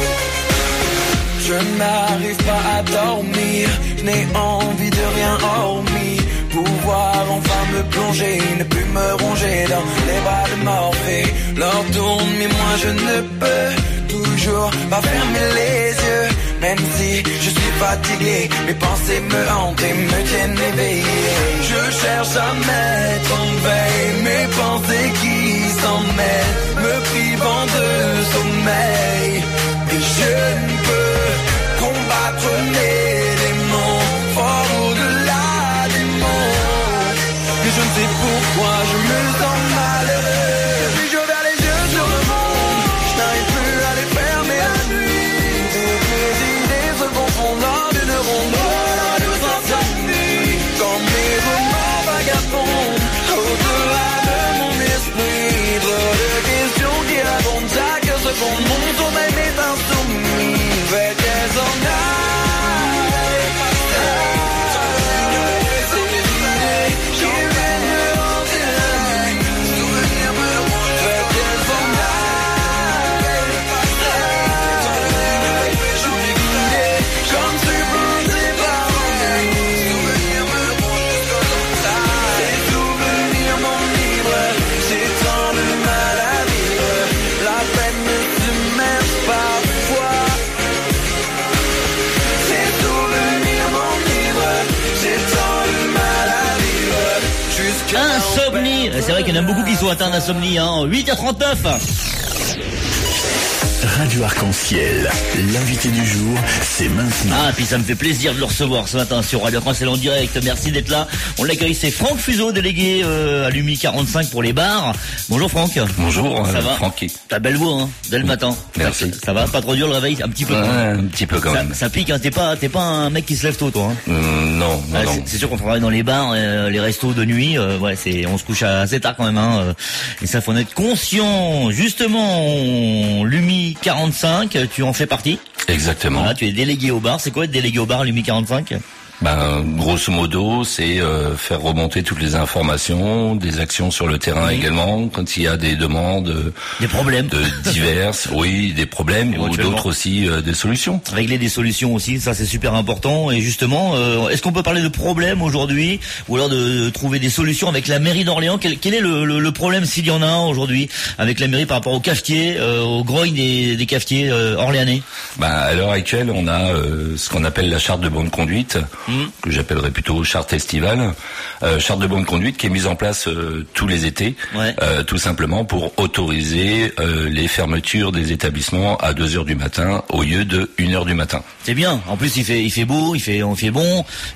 Je n'arrive pas à dormir, je n'ai envie de rien hormis pouvoir enfin me plonger, ne plus me ronger dans les bras de Morphée. L'heure tourne mais moi je ne peux toujours pas fermer les yeux. Même si je suis fatigué, mes pensées me hantent et me tiennent éveillé. Je cherche à mettre en veille mes pensées qui s'en mêlent, me privant de sommeil. Et je ne peux combattre mes démons, fort au-delà des mots. Mais je ne sais pourquoi je me sens malheureux. Puis je vais les yeux sur le monde, je n'arrive plus à les fermer la nuit. Toutes mes idées se confondent dans une rondeau, la douce insomnie. Quand mes remords vagabondent au-delà de mon esprit. Trop de questions qui abondent chaque seconde, mon sommeil m'est insoumis. Fais qu'elles s'en aillent, aillent, ces idées qui viennent me hanter la nuit. Souvenirs me remontent, fais qu'elles s'en aillent, aillent, je suis guidé comme supplanté par l'ennui. Souvenirs me remontent jusqu'au long. Ces souvenirs m'enivrent, j'ai tant de mal à vivre. La peine me submerge parfois. Ces souvenirs m'enivrent, j'ai tant de mal à vivre. Jusqu'à Insomnie, c'est vrai qu'il y en a beaucoup qui sont atteints d'insomnie, hein. huit heures trente-neuf. Radio Arc-en-Ciel, l'invité du jour, c'est maintenant. Ah, puis ça me fait plaisir de le recevoir ce matin sur Radio Arc-en-Ciel en direct. Merci d'être là. On l'accueille, c'est Franck Fuseau, délégué euh, à l'U M I quarante-cinq pour les bars. Bonjour Franck. Bonjour, ça euh, va Francky. T'as belle voix, hein, dès le matin. Merci. Ça, ça va, pas trop dur le réveil, un petit peu. Ouais, quand même. un petit peu quand ça, même. Ça pique, hein. T'es pas, t'es pas un mec qui se lève tôt, toi. Hein. Euh, non, non, Ah, non. c'est, c'est sûr qu'on travaille dans les bars, euh, les restos de nuit. Euh, ouais, c'est, on se couche assez tard quand même. Hein, euh, et ça, faut en être conscient. Justement, on- l'U M I quarante-cinq, tu en fais partie. Exactement. Voilà, tu es délégué au bar. C'est quoi être délégué au bar, l'U M I quarante-cinq? Ben, grosso modo, c'est euh, faire remonter toutes les informations, des actions sur le terrain également, quand il y a des demandes, euh, des problèmes, de diverses, oui, des problèmes ou Éventuellement. d'autres aussi euh, des solutions. Régler des solutions aussi, ça c'est super important. Et justement, euh, est-ce qu'on peut parler de problèmes aujourd'hui, ou alors de, de trouver des solutions avec la mairie d'Orléans? Quel, quel est le, le, le problème, s'il y en a un aujourd'hui, avec la mairie par rapport aux cafetiers, euh, au grogne des, des cafetiers euh, orléanais? Ben, à l'heure actuelle, on a euh, ce qu'on appelle la charte de bonne conduite, que j'appellerais plutôt charte estivale, euh, charte de bonne conduite qui est mise en place euh, tous les étés, euh, tout simplement pour autoriser euh, les fermetures des établissements à deux heures du matin au lieu de une heure du matin. C'est bien. En plus, il fait, il fait beau, il fait, on fait bon.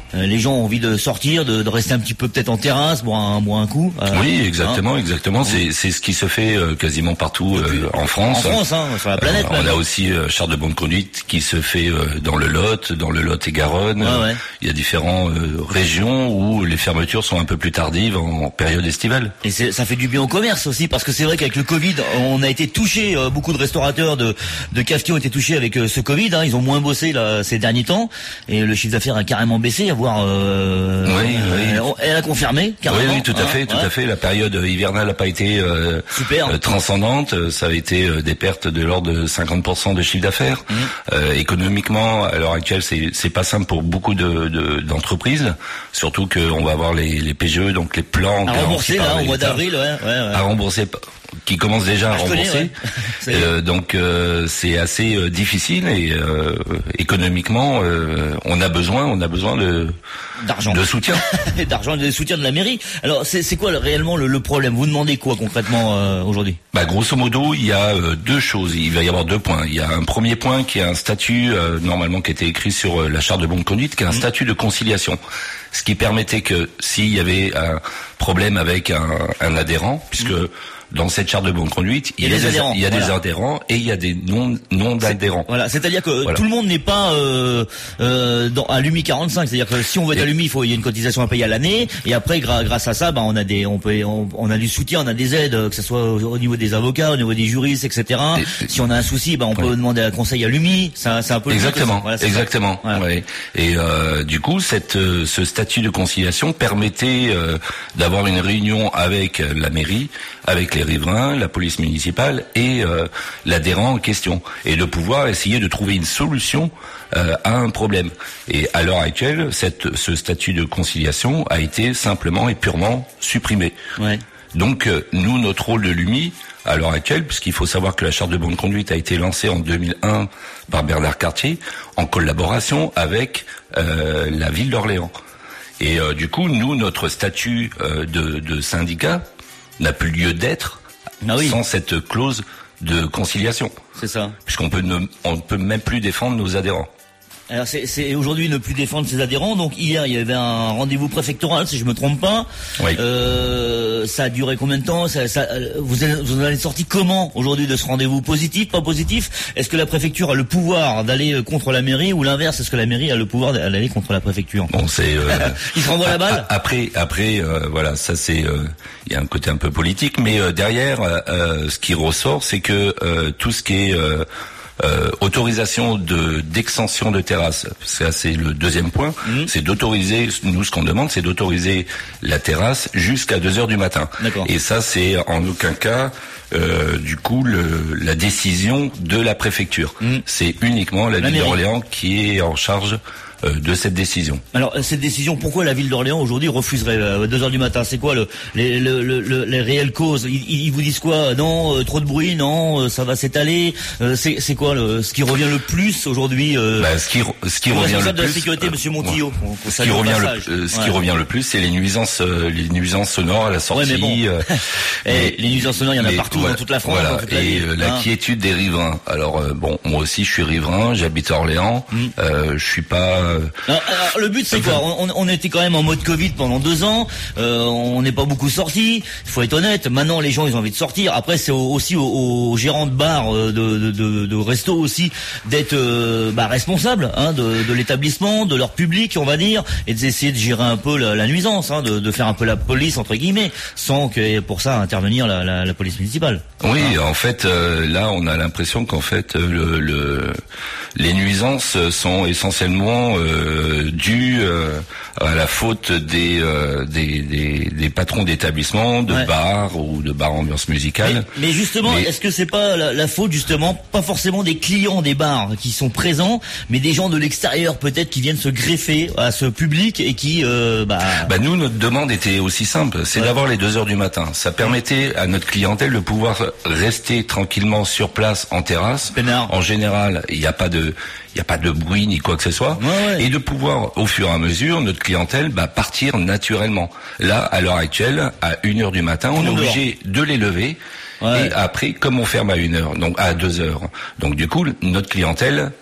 Euh, les gens ont envie de sortir, de, de rester un petit peu peut-être en terrasse, boire un, boire un coup. Euh, oui, exactement, hein. exactement. C'est, c'est ce qui se fait euh, quasiment partout euh, en France. En France, hein, sur la planète. Euh, on a aussi euh, charte de bonne conduite qui se fait euh, dans le Lot, dans le Lot et Garonne. Ouais, ouais. Il y a différentes euh, régions où les fermetures sont un peu plus tardives en, en période estivale. Et c'est, ça fait du bien au commerce aussi, parce que c'est vrai qu'avec le Covid, on a été touchés, euh, beaucoup de restaurateurs, de, de cafetiers ont été touchés avec euh, ce Covid. Hein, ils ont moins bossé là, ces derniers temps, et le chiffre d'affaires a carrément baissé, à voir. Euh, oui, euh, oui. Elle a confirmé, carrément. Oui, oui, tout à hein, fait, tout ouais. à fait. La période hivernale n'a pas été euh, Super. Euh, transcendante. Ça a été euh, des pertes de l'ordre de cinquante pour cent de chiffre d'affaires. Mmh. Euh, économiquement, à l'heure actuelle, c'est, c'est pas simple pour beaucoup de, de, d'entreprises. Surtout qu'on va avoir les, les P G E, donc les plans à rembourser là au mois d'avril, ouais, ouais, ouais. à rembourser. Qui commence déjà à ah, rembourser, connais, ouais. euh, donc euh, c'est assez euh, difficile et euh, économiquement euh, on a besoin, on a besoin de d'argent, de soutien, d'argent, de soutien de la mairie. Alors c'est, c'est quoi le, réellement le, le problème? Vous demandez quoi concrètement euh, aujourd'hui? Bah grosso modo il y a euh, deux choses, il va y avoir deux points. Il y a un premier point qui est un statut euh, normalement qui était écrit sur euh, la charte de bonne conduite, qui est un mmh. statut de conciliation. Ce qui permettait que s'il y avait un problème avec un, un adhérent, puisque mmh. dans cette charte de bonne conduite, il y a, il y a, des, adhérents, il y a voilà. des adhérents et il y a des non non d'adhérents. Voilà, c'est-à-dire que voilà. tout le monde n'est pas euh, euh, dans, à l'U M I quarante-cinq. C'est-à-dire que si on veut être et... à l'U M I, il faut il y a une cotisation à payer à l'année. Et après, gra- grâce à ça, bah on a des, on peut, on, on a du soutien, on a des aides, que ce soit au, au niveau des avocats, au niveau des juristes, et cetera. Et, si on a un souci, bah on peut ouais. demander un conseil à l'U M I. C'est, c'est un peu exactement, voilà, exactement. Voilà. Ouais. Et euh, du coup, cette euh, ce statut de conciliation permettait euh, d'avoir une réunion avec la mairie, avec les riverains, la police municipale et euh, l'adhérent en question, et de pouvoir essayer de trouver une solution euh, à un problème. Et à l'heure actuelle, cette, ce statut de conciliation a été simplement et purement supprimé. Ouais. Donc euh, nous, notre rôle de l'U M I, à l'heure actuelle, puisqu'il faut savoir que la charte de bonne conduite a été lancée en deux mille un par Bernard Cartier, en collaboration avec euh, la ville d'Orléans. Et euh, du coup, nous, notre statut euh, de, de syndicat n'a plus lieu d'être ah oui. sans cette clause de conciliation. C'est ça. Puisqu'on peut ne, on ne peut même plus défendre nos adhérents. Alors c'est, c'est aujourd'hui ne plus défendre ses adhérents. Donc hier il y avait un rendez-vous préfectoral, si je me trompe pas. Oui. Euh, ça a duré combien de temps? ça, ça, vous, êtes, vous en allez sorti comment aujourd'hui de ce rendez-vous? Positif, pas positif? Est-ce que la préfecture a le pouvoir d'aller contre la mairie, ou l'inverse? Est-ce que la mairie a le pouvoir d'aller contre la préfecture? Bon, c'est. Euh, il se renvoie la balle. Après, après, euh, voilà, ça c'est. Il euh, y a un côté un peu politique, mais euh, derrière, euh, ce qui ressort, c'est que euh, tout ce qui est euh, Euh, autorisation de d'extension de terrasse, ça c'est le deuxième point, mmh. c'est d'autoriser, nous ce qu'on demande c'est d'autoriser la terrasse jusqu'à deux heures du matin. D'accord. Et ça c'est en aucun cas euh, du coup le, la décision de la préfecture. Mmh. C'est uniquement la, la ville d'Orléans qui est en charge euh, de cette décision. Alors cette décision, pourquoi la ville d'Orléans aujourd'hui refuserait à deux heures du matin? C'est quoi le, les, le, le, le, les réelles causes? ils, ils vous disent quoi? Non, euh, trop de bruit, non, euh, ça va s'étaler. Euh, c'est, c'est quoi le, ce qui revient le plus aujourd'hui euh, bah, Ce qui, ce qui revient le plus. de la sécurité, euh, Monsieur Montillot. Ouais. Ce qui revient le, euh, ce ouais. qui revient le plus, c'est les nuisances, euh, les nuisances sonores à la sortie. Ouais, mais bon. euh, mais, les nuisances sonores, il y en a partout voilà, dans toute la France. Voilà. Dans toute la et ville. euh, la hein. quiétude des riverains. Alors euh, bon, moi aussi je suis riverain, j'habite à Orléans. Mm. Euh, je suis pas. Euh, alors, alors, le but c'est quoi? on, on était quand même en mode Covid pendant deux ans. Euh, on n'est pas beaucoup sortis. Il faut être honnête. Maintenant, les gens ils ont envie de sortir. Après, c'est au, aussi aux, aux gérants de bars, de, de, de, de resto aussi, d'être euh, bah, responsables hein, de, de l'établissement, de leur public, on va dire, et d'essayer de gérer un peu la, la nuisance, hein, de, de faire un peu la police entre guillemets, sans que pour ça intervenir la, la, la police municipale. Oui, hein. En fait, euh, là, on a l'impression qu'en fait, le, le, les nuisances sont essentiellement euh, dues euh, à la faute des, euh, des, des, des patrons d'établissements, de ouais. bars ou de bars ambiance musicale. Mais, mais justement, mais... est-ce que c'est pas la, la faute justement, pas forcément des clients des bars qui sont présents, mais des gens de l'extérieur peut-être qui viennent se greffer à ce public et qui, euh, bah... bah nous, notre demande était aussi simple, c'est ouais. d'avoir les deux heures du matin. Ça permettait à notre clientèle de pouvoir rester tranquillement sur place en terrasse. Pénard. En général, il n'y a pas de, il n'y a pas de bruit ni quoi que ce soit, ouais, ouais. et de pouvoir, au fur et à mesure, notre clientèle bah, partir naturellement. Là, à l'heure actuelle, à une heure du matin, on, on est obligé de les lever. Ouais. Et après, comme on ferme à une heure, donc à deux heures, donc du coup, notre clientèle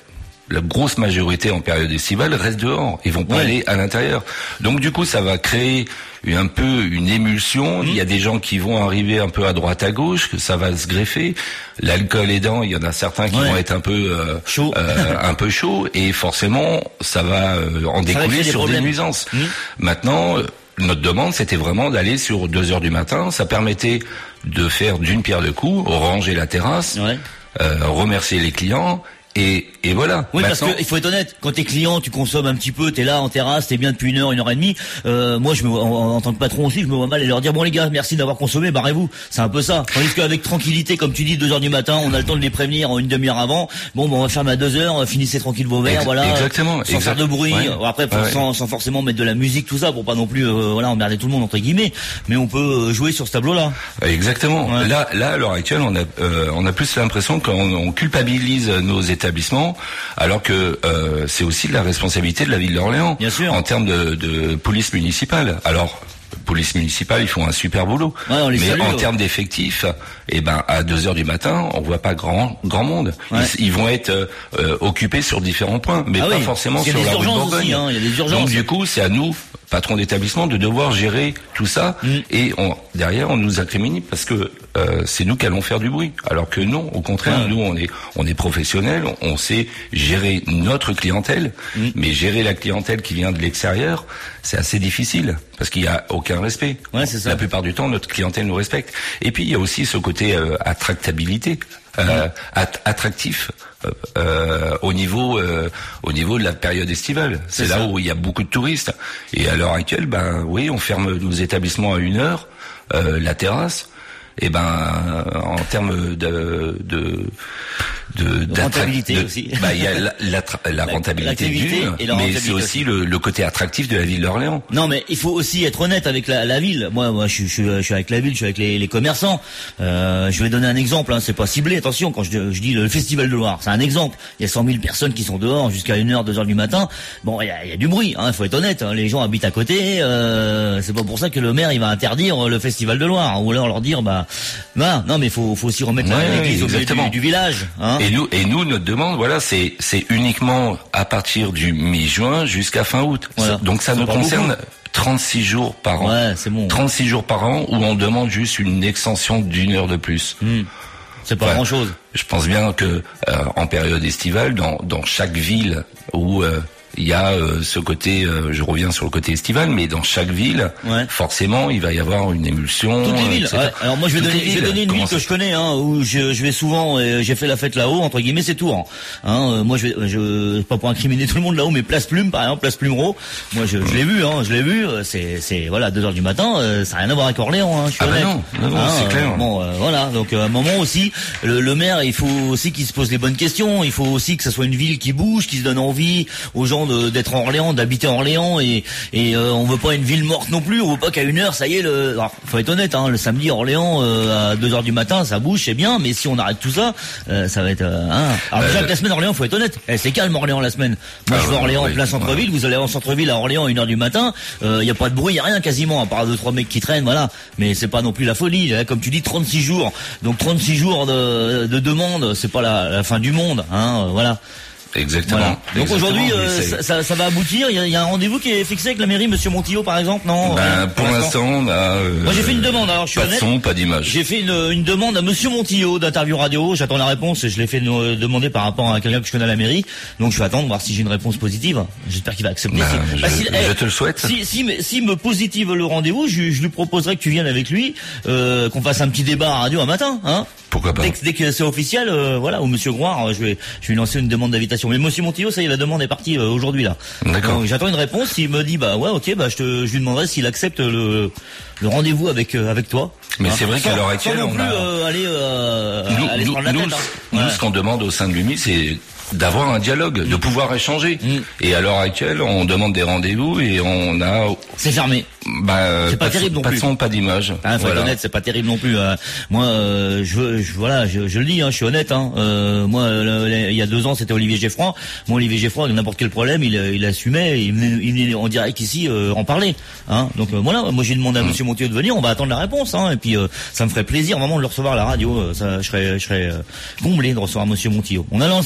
la grosse majorité en période estivale reste dehors. Ils vont pas Ouais. aller à l'intérieur. Donc du coup, ça va créer un peu une émulsion. Il y a des gens qui vont arriver un peu à droite à gauche, que ça va se greffer. L'alcool aidant, il y en a certains qui Ouais. vont être un peu euh, chaud, euh, un peu chaud, et forcément, ça va euh, en Ça va découler créer des sur des problèmes. nuisances. Maintenant, euh, notre demande, c'était vraiment d'aller sur deux heures du matin. Ça permettait de faire d'une pierre deux coups, ranger la terrasse, euh, remercier les clients. Et, et voilà. Oui, Maintenant- parce que il faut être honnête, quand t'es client, tu consommes un petit peu, t'es là en terrasse, t'es bien depuis une heure, une heure et demie. Euh, moi, je me, en, en tant que patron aussi, je me vois mal et leur dire bon les gars, merci d'avoir consommé, barrez-vous. C'est un peu ça. Tandis qu'avec tranquillité, comme tu dis, deux heures du matin, on a le temps de les prévenir en une demi-heure avant. Bon, bon on va fermer à deux heures, finissez tranquille vos verres, Ex- voilà. exactement, Sans faire exact- de bruit. ouais. Bon, après, pour- Ouais. sans, sans forcément mettre de la musique, tout ça, pour pas non plus, euh, voilà, emmerder tout le monde entre guillemets. Mais on peut euh, jouer sur ce tableau-là. Exactement. Là, là, à l'heure actuelle, on a, euh, on a plus l'impression qu'on on culpabilise nos établissements, alors que euh, c'est aussi de la responsabilité de la ville d'Orléans. Bien sûr. En termes de, de police municipale. Alors, police municipale, ils font un super boulot. Ouais, on les Mais salue, en ouais. termes d'effectifs, eh ben, à deux heures du matin, on voit pas grand, grand monde. Ouais. Ils, ils vont être euh, euh, occupés sur différents points, mais Ah pas oui, forcément parce qu'il y sur a la des rue de urgences Bourgogne. aussi, hein, il y a des urgences. Donc du coup, c'est à nous, patrons d'établissement, de devoir gérer tout ça. Mm. Et on, derrière, on nous incrimine parce que euh, c'est nous qui allons faire du bruit. Alors que non, au contraire, Ouais. nous, on est, on est professionnels, on, on sait gérer notre clientèle, Mm. mais gérer la clientèle qui vient de l'extérieur, c'est assez difficile parce qu'il y a aucun respect. Ouais, c'est ça. La plupart du temps, notre clientèle nous respecte. Et puis, il y a aussi ce côté euh, attractabilité, euh, att- attractif. Euh, euh, au niveau euh, au niveau de la période estivale, c'est C'est là ça. où il y a beaucoup de touristes. Et à l'heure actuelle, ben oui, on ferme nos établissements à une heure, euh, la terrasse. Et ben euh, en termes de de de, d'attrac- rentabilité de- aussi. bah, il y a la, la, tra- la rentabilité l'activité d'une, et la mais rentabilité c'est aussi le, le côté attractif de la ville d'Orléans. Non, mais il faut aussi être honnête avec la, la ville. Moi, moi, je, suis- je, suis- je suis avec la ville, je suis avec les, les commerçants. Euh, je vais donner un exemple. Hein, c'est pas ciblé. Attention, quand je, je dis le Festival de Loire, c'est un exemple. Il y a cent mille personnes qui sont dehors jusqu'à une heure, deux heures du matin. Bon, il y a, il y a du bruit. Il faut être honnête. Hein, les gens habitent à côté. Euh, c'est pas pour ça que le maire il va interdire le Festival de Loire ou alors leur dire bah, bah non, mais il faut, faut aussi remettre Ouais, l'église au milieu exactement. du, du village. Hein. Et nous, et nous, notre demande, voilà, c'est, c'est uniquement à partir du mi-juin jusqu'à fin août. Voilà. Donc ça C'est nous pas concerne beaucoup. trente-six jours par an. Ouais, c'est bon. trente-six jours par an où on demande juste une extension d'une heure de plus. Hmm. C'est pas Enfin, grand chose. Je pense bien que euh, en période estivale, dans, dans chaque ville où euh, il y a euh, ce côté, euh, je reviens sur le côté estival, mais dans chaque ville, Ouais. forcément, il va y avoir une émulsion. Toutes les euh, villes. et cetera. Ouais. Alors moi je vais Toutes donner, les je vais villes. donner une Comment ville ça que je connais, hein, où je, je vais souvent. Et j'ai fait la fête là-haut, entre guillemets, c'est Tours. Hein, euh, moi je, vais, je pas pour incriminer tout le monde là-haut, mais Place Plume par exemple, Place Plumereau. Moi je, je l'ai vu, hein, je l'ai vu. euh, C'est, c'est voilà deux heures du matin. euh, ça n'a rien à voir avec Orléans. Hein, je suis Ah bah honnête. non, non, non, Hein, c'est euh, clair. Bon, euh, voilà. Donc euh, à un moment aussi, le, le maire, il faut aussi qu'il se pose les bonnes questions. Il faut aussi que ça soit une ville qui bouge, qui se donne envie aux gens de, d'être en Orléans, d'habiter en Orléans. Et, et euh, on veut pas une ville morte non plus. On veut pas qu'à une heure, ça y est. Le, alors, faut être honnête. Hein, le samedi, Orléans euh, à deux heures du matin, ça bouge, c'est bien. Mais si on arrête tout ça, euh, ça va être. Euh, hein. Alors déjà que la semaine Orléans, faut être honnête. Eh, c'est calme Orléans la semaine. Moi, Ah, je vais à Orléans, oui, plein centre-ville. Vous allez en centre-ville à Orléans à une heure du matin. Il euh, y a pas de bruit, y a rien quasiment, à part deux trois mecs qui traînent, voilà. Mais c'est pas non plus la folie. Là, comme tu dis, trente-six jours. Donc trente-six jours de, de demande, c'est pas la, la fin du monde, hein. euh, voilà. Exactement. Voilà. Donc Exactement, aujourd'hui, mais euh, c'est- ça, ça, ça va aboutir. Il y, a, il y a un rendez-vous qui est fixé avec la mairie, Monsieur Montillot, par exemple, non Ben, euh, pour l'instant, on a. euh, Moi, j'ai fait une demande. Alors, je suis pas de honnête. son, pas d'image. J'ai fait une, une demande à Monsieur Montillot d'interview radio. J'attends la réponse. Je l'ai fait euh, demander par rapport à quelqu'un que je connais à la mairie. Donc, je vais attendre voir si j'ai une réponse positive. J'espère qu'il va accepter. Ben, Si- je- bah, s'il- je te le souhaite. Si, si, me- si me positive le rendez-vous, je, je lui proposerai que tu viennes avec lui, euh, qu'on fasse un petit débat à radio un matin, hein. Pourquoi pas. Dès que, dès que c'est officiel, euh, voilà, ou Monsieur Grouard, euh, je vais, je vais lui lancer une demande d'invitation. Mais Monsieur Montillot, ça y est, la demande est partie euh, aujourd'hui là. D'accord. Donc, j'attends une réponse. S'il me dit, bah ouais, ok, bah je, te, je lui demanderai s'il accepte le, le rendez-vous avec euh, avec toi. Mais Hein, c'est vrai sans- qu'à l'heure sans actuelle, non on plus a- euh, aller, euh, Nous, aller se nous, prendre la nous, tête. hein. nous, Ouais. ce qu'on demande au sein de l'U M I, c'est d'avoir un dialogue, de pouvoir échanger. Et à l'heure actuelle, on demande des rendez-vous et on a. C'est fermé. Bah, C'est pas de- terrible non pas de plus. son, pas d'image. Ah, faut Voilà. être honnête, c'est pas terrible non plus. euh. Moi, euh, je, veux- je, voilà, je, je le dis, hein, je suis honnête. Hein. Euh, moi, le- le- il y a deux ans, c'était Olivier Geffroy. Moi, Olivier Geffroy, avec n'importe quel problème, il, il assumait, il venait, il venait en direct ici euh, en parler. Hein. Donc euh, voilà, moi j'ai demandé à Monsieur Montillot de venir. On va attendre la réponse. Hein, et puis, euh, ça me ferait plaisir vraiment de le recevoir à la radio. euh, Ça, je serais, je serais euh, comblé de recevoir Monsieur Montillot. On a lancé la demande.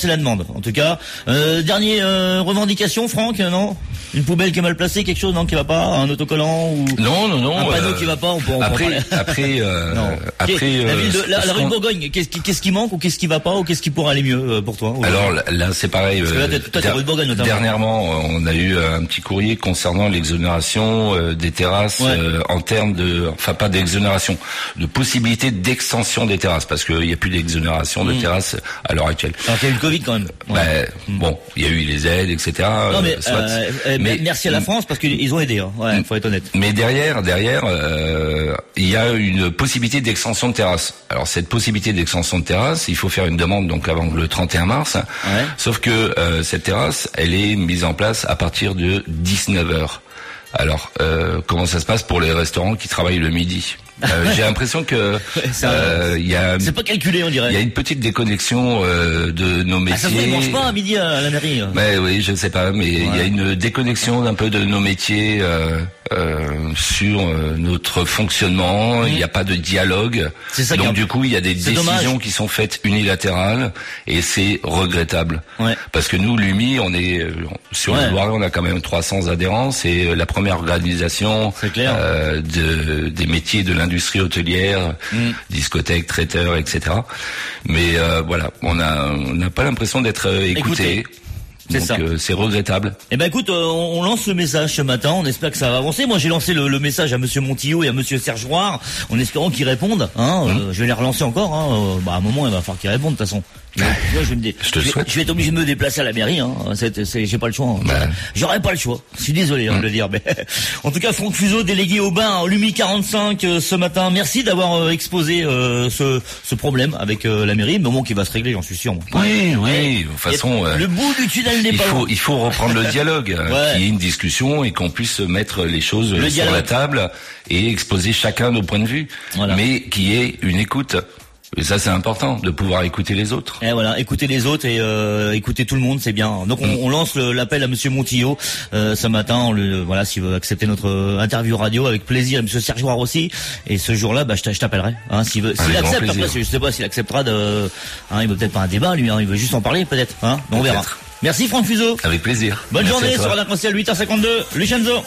en tout cas. Euh, dernier euh, revendication, Franck, non? Une poubelle qui est mal placée, quelque chose non qui va pas, un autocollant ou non non non un panneau euh, qui va pas, on peut en après parler. après euh, non. après la, ville de, la, euh, la rue de Bourgogne, qu'est-ce qui qu'est-ce qui manque ou qu'est-ce qui va pas ou qu'est-ce qui pourrait aller mieux pour toi? Alors là, là c'est pareil. Parce que là, euh, toi, t'es rue de Bourgogne notamment. Dernièrement, on a eu un petit courrier concernant l'exonération euh, des terrasses ouais. euh, en termes de, enfin pas d'exonération, de possibilité d'extension des terrasses parce qu'il n'y a plus d'exonération de mmh. terrasses à l'heure actuelle. Alors qu'il y a eu le Covid quand même. Ouais. Ben, mmh. Bon, il y a eu les aides, et cetera. Non mais, euh, soit. Euh, mais merci à la France parce qu'ils ont aidé. Hein. Ouais, faut être honnête. Mais derrière, derrière, euh, il y a une possibilité d'extension de terrasse. Alors cette possibilité d'extension de terrasse, il faut faire une demande donc avant le trente et un mars. Ouais. Sauf que euh, cette terrasse, elle est mise en place à partir de dix-neuf heures. Alors, euh, comment ça se passe pour les restaurants qui travaillent le midi? Euh, j'ai l'impression que euh, il y a c'est pas calculé, on dirait. Il y a une petite déconnexion euh, de nos métiers. Ah, ça se voit, ils mangent pas à midi à la mairie. Mais oui, je sais pas, mais il ouais. y a une déconnexion un peu de nos métiers euh, euh, sur euh, notre fonctionnement. Il mmh. n'y a pas de dialogue. C'est ça. Donc qui... du coup, il y a des décisions dommage. qui sont faites unilatérales et c'est regrettable. Ouais. Parce que nous, l'U M I, on est sur ouais. le Loiret, on a quand même trois cents adhérents. C'est la première organisation euh, de, des métiers de l'industrie. industrie hôtelière, mmh. discothèque, traiteur, et cetera. Mais euh, voilà, on a on n'a pas l'impression d'être euh, écouté. Écoutez. C'est Donc, ça. Euh, c'est regrettable. Eh ben écoute, euh, on lance le message ce matin. On espère que ça va avancer. Moi, j'ai lancé le, le message à Monsieur Montillot et à Monsieur Serge Roire, en espérant qu'ils répondent. Hein. Mmh. Euh, je vais les relancer encore. Hein. Euh, bah à un moment, il va falloir qu'ils répondent de toute façon. Je, je, vais me dé... je te le je, souhaite. Je vais être obligé de me déplacer à la mairie. Hein. C'est, c'est, j'ai pas le choix. Hein. Bah. J'aurais pas le choix. Je suis désolé hein, mmh. de le dire. Mais en tout cas, Franck Fuseau, délégué au bain, L U M I quarante-cinq euh, ce matin. Merci d'avoir euh, exposé euh, ce, ce problème avec euh, la mairie. Moment qui va se régler, j'en suis sûr. Moi. Oui, oui. De toute façon, euh, le bout du tunnel n'est il pas faut, loin. Il faut reprendre le dialogue, ouais. qu'il y ait une discussion et qu'on puisse mettre les choses le sur dialogue. la table et exposer chacun nos points de vue, voilà. mais qu'il y ait une écoute. Et ça, c'est important, de pouvoir écouter les autres. Et voilà, écouter les autres et euh, écouter tout le monde, c'est bien. Donc, on, on lance le, l'appel à Monsieur Montillot euh, ce matin. On le, voilà, s'il veut accepter notre interview radio, avec plaisir. Et Monsieur Serge Roire aussi. Et ce jour-là, bah, je t'appellerai. Hein, s'il veut, s'il accepte. Après, je sais pas s'il acceptera de. Hein, il veut peut-être pas un débat, lui. Hein, il veut juste en parler, peut-être. Hein, on verra. Merci Franck Fuseau. Avec plaisir. Bonne Merci journée sur la Conscielle huit heures cinquante-deux. Lucenzo.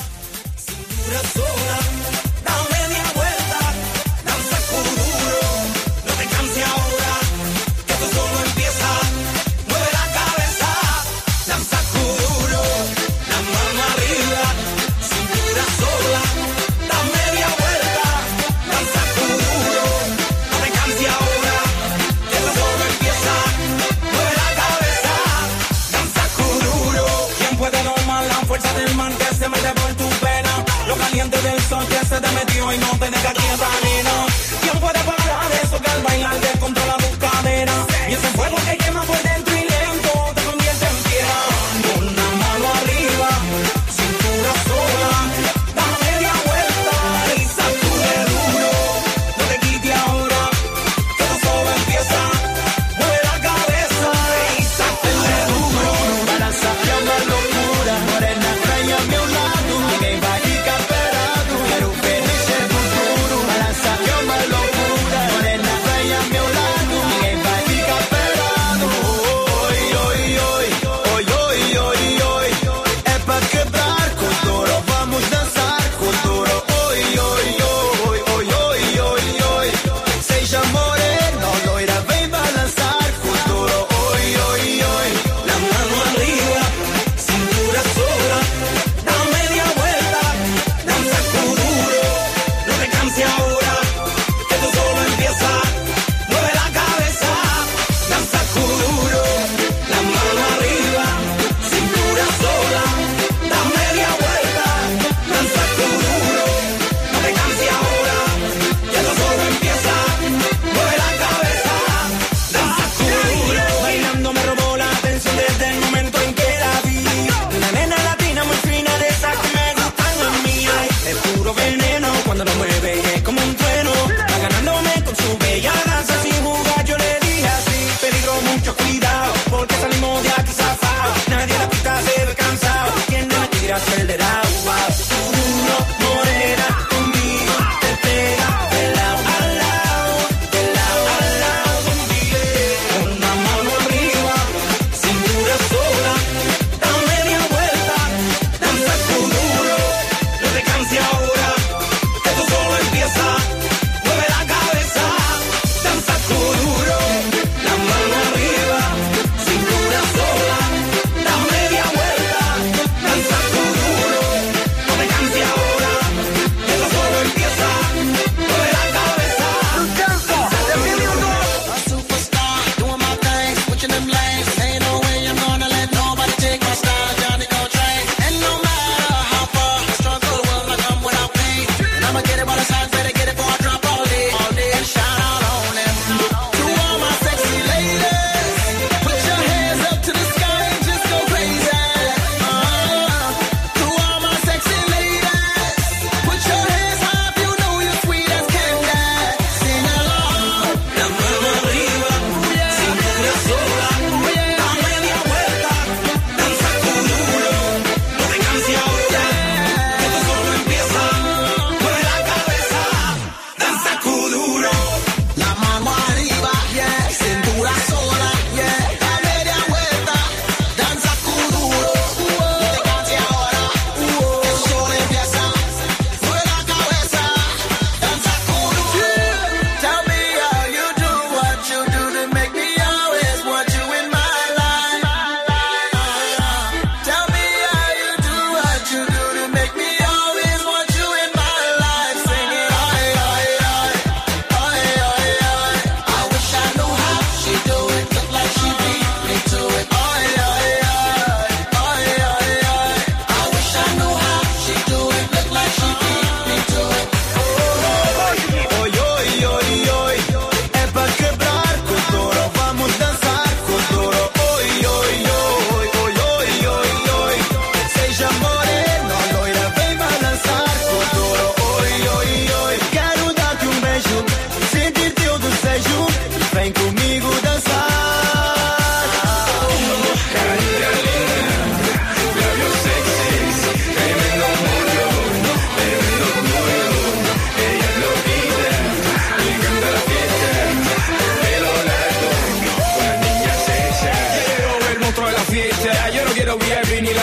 Del sol que se te metió y no te deja quieta, nena. ¿Quién puede parar eso que al bailar descontrola tu cadera? Y ese fuego que quema por dentro y lento te convierte en piedra. Una mano arriba, cintura sola, da media vuelta y sacude duro. No te quite ahora, que todo solo empieza. Mueve la cabeza y sacude duro. Para sacar más locura, morena, extraña a mi lado. Ninguém vai ficar perto. Quero ver esse futuro, balançar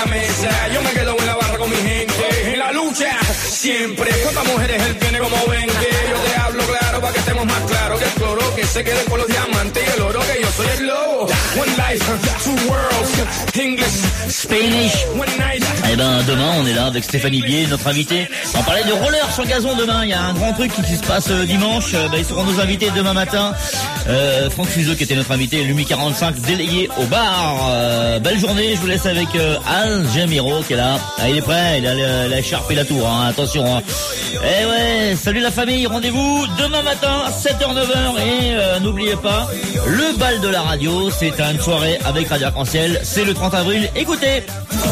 la mesa. Yo me quedo en la barra con mi gente. En la lucha, siempre. Cuántas mujeres él tiene como veinte. Yo te hablo claro para que estemos más claros. Que el cloro que se quede con los diamantes y el oro que yo soy el lobo. One life, two worlds. English, Spanish. one night. Eh ben demain on est là avec Stéphanie Bier, notre invitée. On parlait de roller sur gazon demain. Il y a un grand truc qui, qui se passe euh, dimanche. Euh, ben, ils seront nos invités demain matin. Euh, Franck Fuseau qui était notre invité, Lumi quarante-cinq délayé au bar. Euh, belle journée. Je vous laisse avec euh, Al Jamiro qui est là. Ah, il est prêt. Il a la, la écharpe et la tour. Hein. Attention. Hein. Eh ouais. Salut la famille. Rendez-vous demain matin sept heures neuf heures et euh, n'oubliez pas le bal de la radio. C'est une soirée avec Radio Arc-en-Ciel. C'est le trente avril. Écoutez.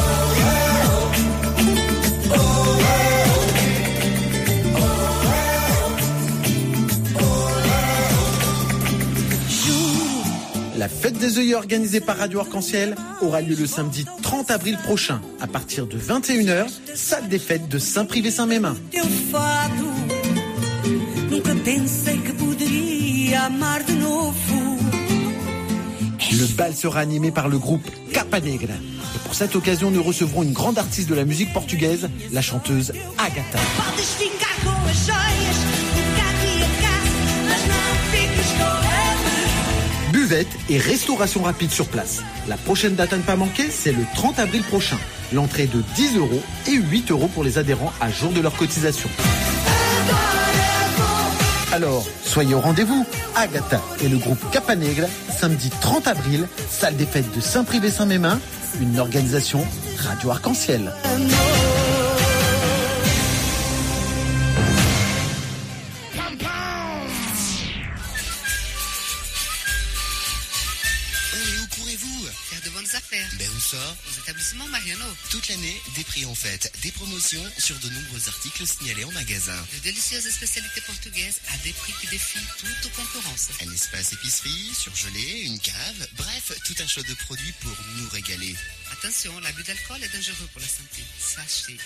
La fête des œillets organisée par Radio Arc-en-Ciel aura lieu le samedi trente avril prochain à partir de vingt et une heures, salle des fêtes de Saint-Privé-Saint-Mémin. Teu fado, nunca pensei que poderia amar de novo. Le bal sera animé par le groupe Capa Negra. Et pour cette occasion, nous recevrons une grande artiste de la musique portugaise, la chanteuse Agatha. Podes ficar com as joias, o carro e a casa, mas não fiques com elas. Buvette et restauration rapide sur place. La prochaine date à ne pas manquer, c'est le trente avril prochain. L'entrée est de dix euros et huit euros pour les adhérents à jour de leur cotisation. Alors, soyez au rendez-vous. Agatha et le groupe Capa Negra, samedi trente avril, salle des fêtes de Saint-Privé-Saint-Mémin, une organisation Radio Arc-en-Ciel. Ben où ça? Aux établissements Mariano. Toute l'année, des prix en fête, des promotions sur de nombreux articles signalés en magasin. De délicieuses spécialités portugaises à des prix qui défient toute concurrence. Un espace épicerie, surgelé, une cave, bref, tout un choix de produits pour nous régaler. Attention, l'abus d'alcool est dangereux pour la santé. Sachez.